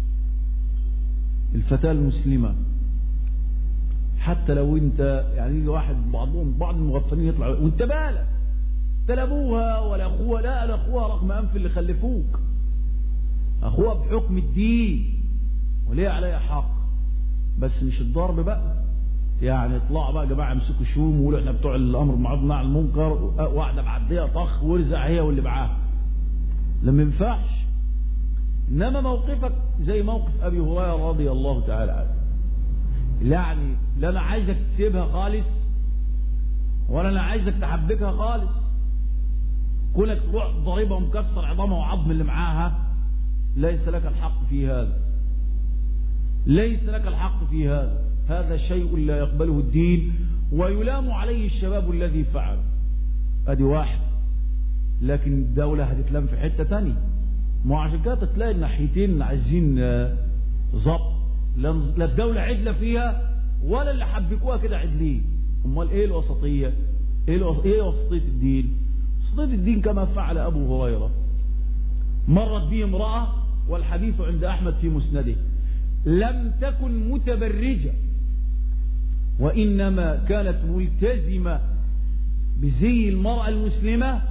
الفتاة المسلمة، حتى لو انت يعني يجي واحد بعضهم بعض المغفلين يطلع وانت بالك انت لا ابوها ولا اخوها، لا لا اخوها رغم انف اللي خلفوك، اخوها بحكم الدين وليه عليها حق، بس مش الضرب بقى. يعني اطلعوا بقى يا جماعه امسكوا شوم وقولوا احنا بتوع الامر بالمعروف والنهي عن المنكر، واحده معديه طخ وارزع هي واللي معاها، لما ينفعش. انما موقفك زي موقف ابي هريره رضي الله تعالى عنه، يعني لا انا عايزك تسيبها خالص ولا انا عايزك تحبكها خالص، كونك تروح ضريبها ومكسر عظامها وعظم اللي معاها، ليس لك الحق في هذا، ليس لك الحق في هذا، هذا شيء لا يقبله الدين ويلام عليه الشباب الذي فعل. ادي واحد. لكن الدولة هتتلام في حتة تانية، ما عشان كده تلاقي الناحيتين عايزين ضبط، لا الدولة عدلة فيها ولا اللي حبكوها كده عدلين. امال ايه الوسطية؟ ايه الوسط... ايه وسطية الدين؟ وسطية الدين كما فعل ابو هريرة، مرت به امرأة والحديث عند احمد في مسنده، لم تكن متبرجة وانما كانت ملتزمة بزي المرأة المسلمة،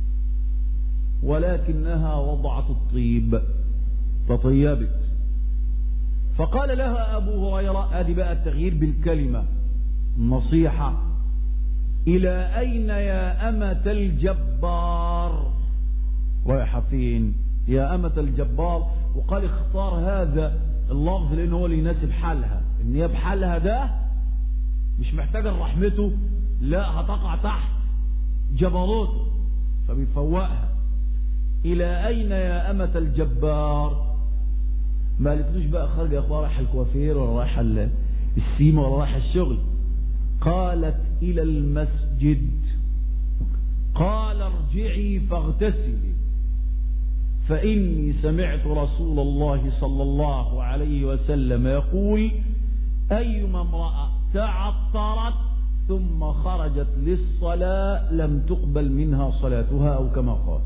ولكنها وضعت الطيب تطيبت، فقال لها أبو هريرة، ادي بقى التغيير بالكلمة، النصيحة، إلى أين يا أمة الجبار؟ رايحة فين يا أمة الجبار؟ وقال اختار هذا اللفظ لأنه هو اللي يناسب حالها، إن هي بحالها ده مش محتاجة رحمته، لا هتقع تحت جبروته، فبيفوقها. إلى أين يا أمة الجبار؟ ما قالتلوش بقى خارج يا اخويا رايح الكوافير ولا رايح السيما ولا رايح الشغل، قالت إلى المسجد. قال ارجعي فاغتسلي فإني سمعت رسول الله صلى الله عليه وسلم يقول أيما امرأة تعطرت ثم خرجت للصلاة لم تقبل منها صلاتها، أو كما قال.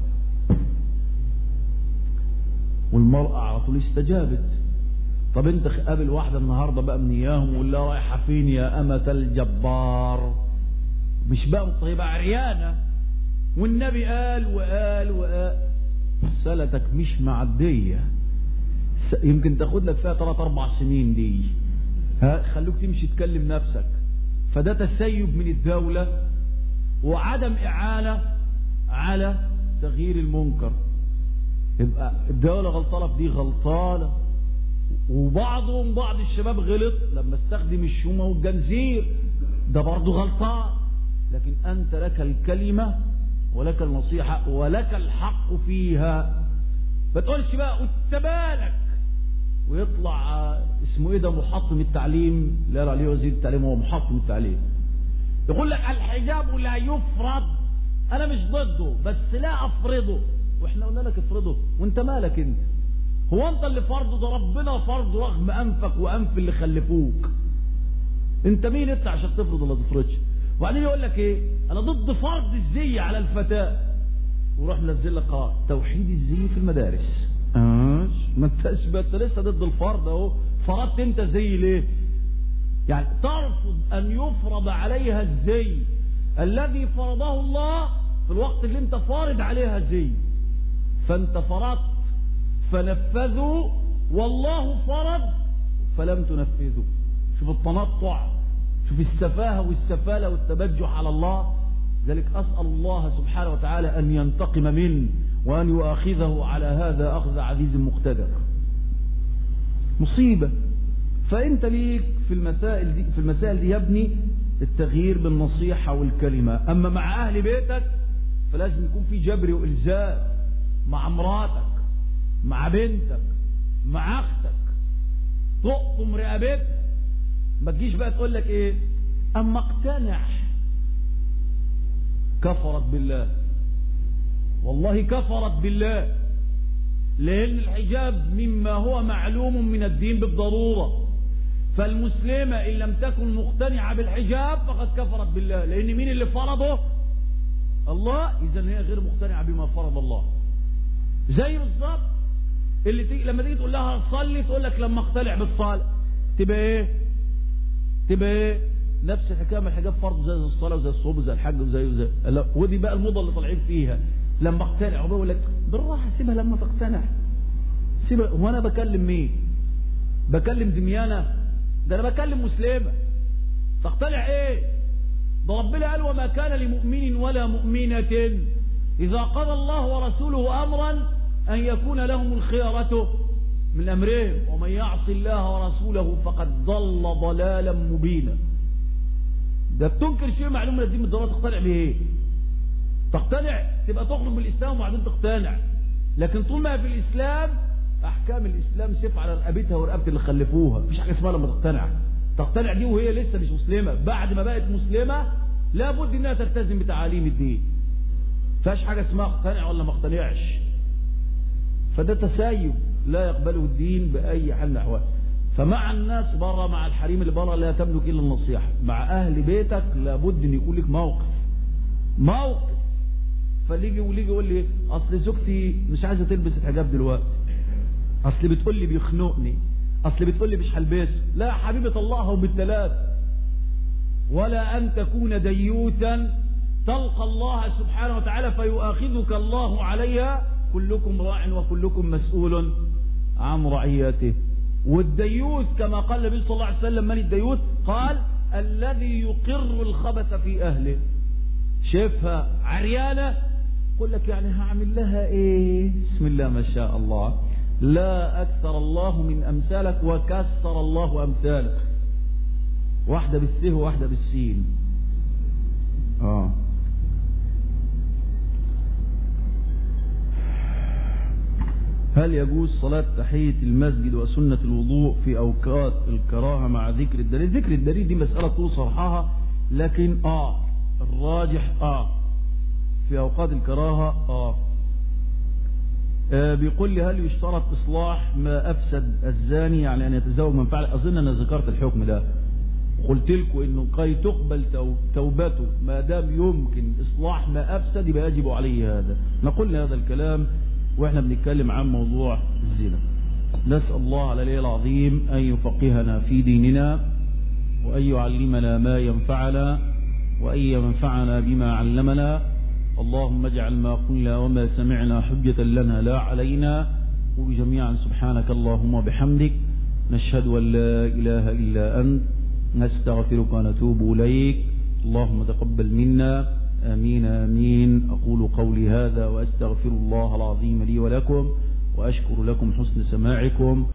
والمرأة على طول استجابت. طب انت قابل واحدة النهاردة بقى من اياهم ولا رايحة فين يا أمة الجبار؟ مش بقى طيبة عريانة، والنبي قال وقال وقال، سلتك مش معدية، يمكن تاخد لك فيها ثلاث اربع سنين دي، ها خلوك تمشي تكلم نفسك. فده تسيب من الدولة وعدم إعانة على تغيير المنكر. يبقى الدولة غلطانة في دي، غلطانة. وبعضهم بعض الشباب غلط لما استخدم الشومة والجنزير، ده برضه غلطان. لكن أنت لك الكلمة ولك النصيحة ولك الحق فيها، ما تقولش بقى وتبالك ويطلع اسمه ايه ده محطم التعليم، لا عليه وزير التعليم هو محطم التعليم، يقول لك الحجاب لا يفرض. انا مش ضده بس لا افرضه، واحنا قلنا لك افرضه، وانت مالك انت؟ هو انت اللي فرضه؟ ده ربنا فرضه رغم انفك وانف اللي خلفوك. انت مين انت عشان تفرض ولا تفرضش؟ وبعدين يقول لك ايه؟ انا ضد فرض الزي على الفتاة. وروح منزل لك اه توحيد الزي في المدارس. اه ما انت اثبت لسه ضد الفرض اهو. فرضت انت زي ليه؟ يعني ترفض ان يفرض عليها الزي الذي فرضه الله في الوقت اللي انت فارض عليها زي. فانت فرضت فنفذوا والله فرض فلم تنفذوا. شوف التنطع، شوف السفاهة والسفالة والتبجح على الله. ذلك أسأل الله سبحانه وتعالى أن ينتقم منه وأن يؤاخذه على هذا أخذ عزيز مقتدر. مصيبة. فأنت ليك في المسائل دي في المسائل دي يا ابني التغيير بالنصيحة والكلمة. أما مع أهل بيتك فلازم يكون في جبر وإلزام، مع مراتك، مع بنتك، مع أختك، تقطم رقبتك. ما تجيش بقى تقول لك إيه أما اقتنع. كفرت بالله، والله كفرت بالله، لأن الحجاب مما هو معلوم من الدين بالضرورة. فالمسلمة إن لم تكن مقتنعة بالحجاب فقد كفرت بالله، لأن مين اللي فرضه؟ الله. إذن هي غير مقتنعة بما فرض الله. زي بالظبط اللي تيجي لما تيجي تقول لها صلي تقول لك لما اقتنع بالصلاة. تبقى ايه؟ تبقى ايه؟ نفس الحكايه. من الحجاب فرض زي الصلاه وزي الصوم وزي الحج وزي وزي. ودي بقى الموضه اللي طالعين فيها. لما اقتنع وبقول لك بالراحه سيبها لما تقتنع. سيبها. وانا بكلم مين؟ بكلم دميانه؟ ده انا بكلم مسلمه. تقتنع ايه؟ ده ربنا قال وما كان لمؤمن ولا مؤمنه اذا قضى الله ورسوله امرا ان يكون لهم الخيرة من امرهم ومن يعص الله ورسوله فقد ضل ضلالا مبينا. ده بتنكر شيء معلوم من الدين بالضروره. تقتنع بايه؟ تقتنع تبقى تخرج من الاسلام وبعدين تقتنع. لكن طول ما في الاسلام احكام الاسلام سيف على رقبتها ورقبه اللي خلفوها. مفيش حاجه اسمها لما تقتنع. تقتنع دي وهي لسه مش مسلمه. بعد ما بقت مسلمه لابد انها تلتزم بتعاليم الدين. فاش حاجه اسمها اقتنع ولا ما اقتنعش. فده تسايب لا يقبله الدين باي حال من الاحوال. فمع الناس بره، مع الحريم اللي بره لا تملك الا النصيحه. مع اهل بيتك لابد ان يكون لك موقف. موقف. فاللي يجي واللي يجي يقول لي اصل زوجتي مش عايزه تلبس الحجاب دلوقتي، اصل بتقول لي بيخنقني، اصل بتقول لي مش هلبسه. لا يا حبيبي طلقها بالثلاث. ولا ان تكون ديوثا تلقى الله سبحانه وتعالى فيؤاخذك الله عليها. كلكم راع وكلكم مسؤول عن رعيته. والديوث كما قال النبي صلى الله عليه وسلم من الديوث؟ قال الذي يقر الخبث في اهله. شايفها عريانه يقول لك يعني هعمل لها ايه؟ بسم الله ما شاء الله. لا اكثر الله من امثالك وكسر الله امثالك. واحده بالث وواحده بالسين. اه هل يجوز صلاة تحية المسجد وسنة الوضوء في أوقات الكراهة مع ذكر الدليل؟ ذكر الدليل دي مسألة طول صرحها، لكن آه الراجح آه في أوقات الكراهة آه, آه بيقول لي هل يشترط إصلاح ما أفسد الزاني، يعني أن يتزوج من فعل؟ أظن أنا ذكرت الحكم ده. قلت لكم إنه كي تقبل توبته ما دام يمكن إصلاح ما أفسد يبقى يجب عليه هذا. نقول هذا الكلام واحنا بنتكلم عن موضوع الزنا. نسأل الله على العلي العظيم أن يفقهنا في ديننا وأن يعلمنا ما ينفعنا وأن ينفعنا بما علمنا. اللهم اجعل ما قلنا وما سمعنا حجة لنا لا علينا. قولوا جميعا سبحانك اللهم وبحمدك نشهد أن لا إله إلا أنت نستغفرك ونتوب إليك. اللهم تقبل منا. آمين آمين. أقول قولي هذا وأستغفر الله العظيم لي ولكم وأشكر لكم حسن سماعكم.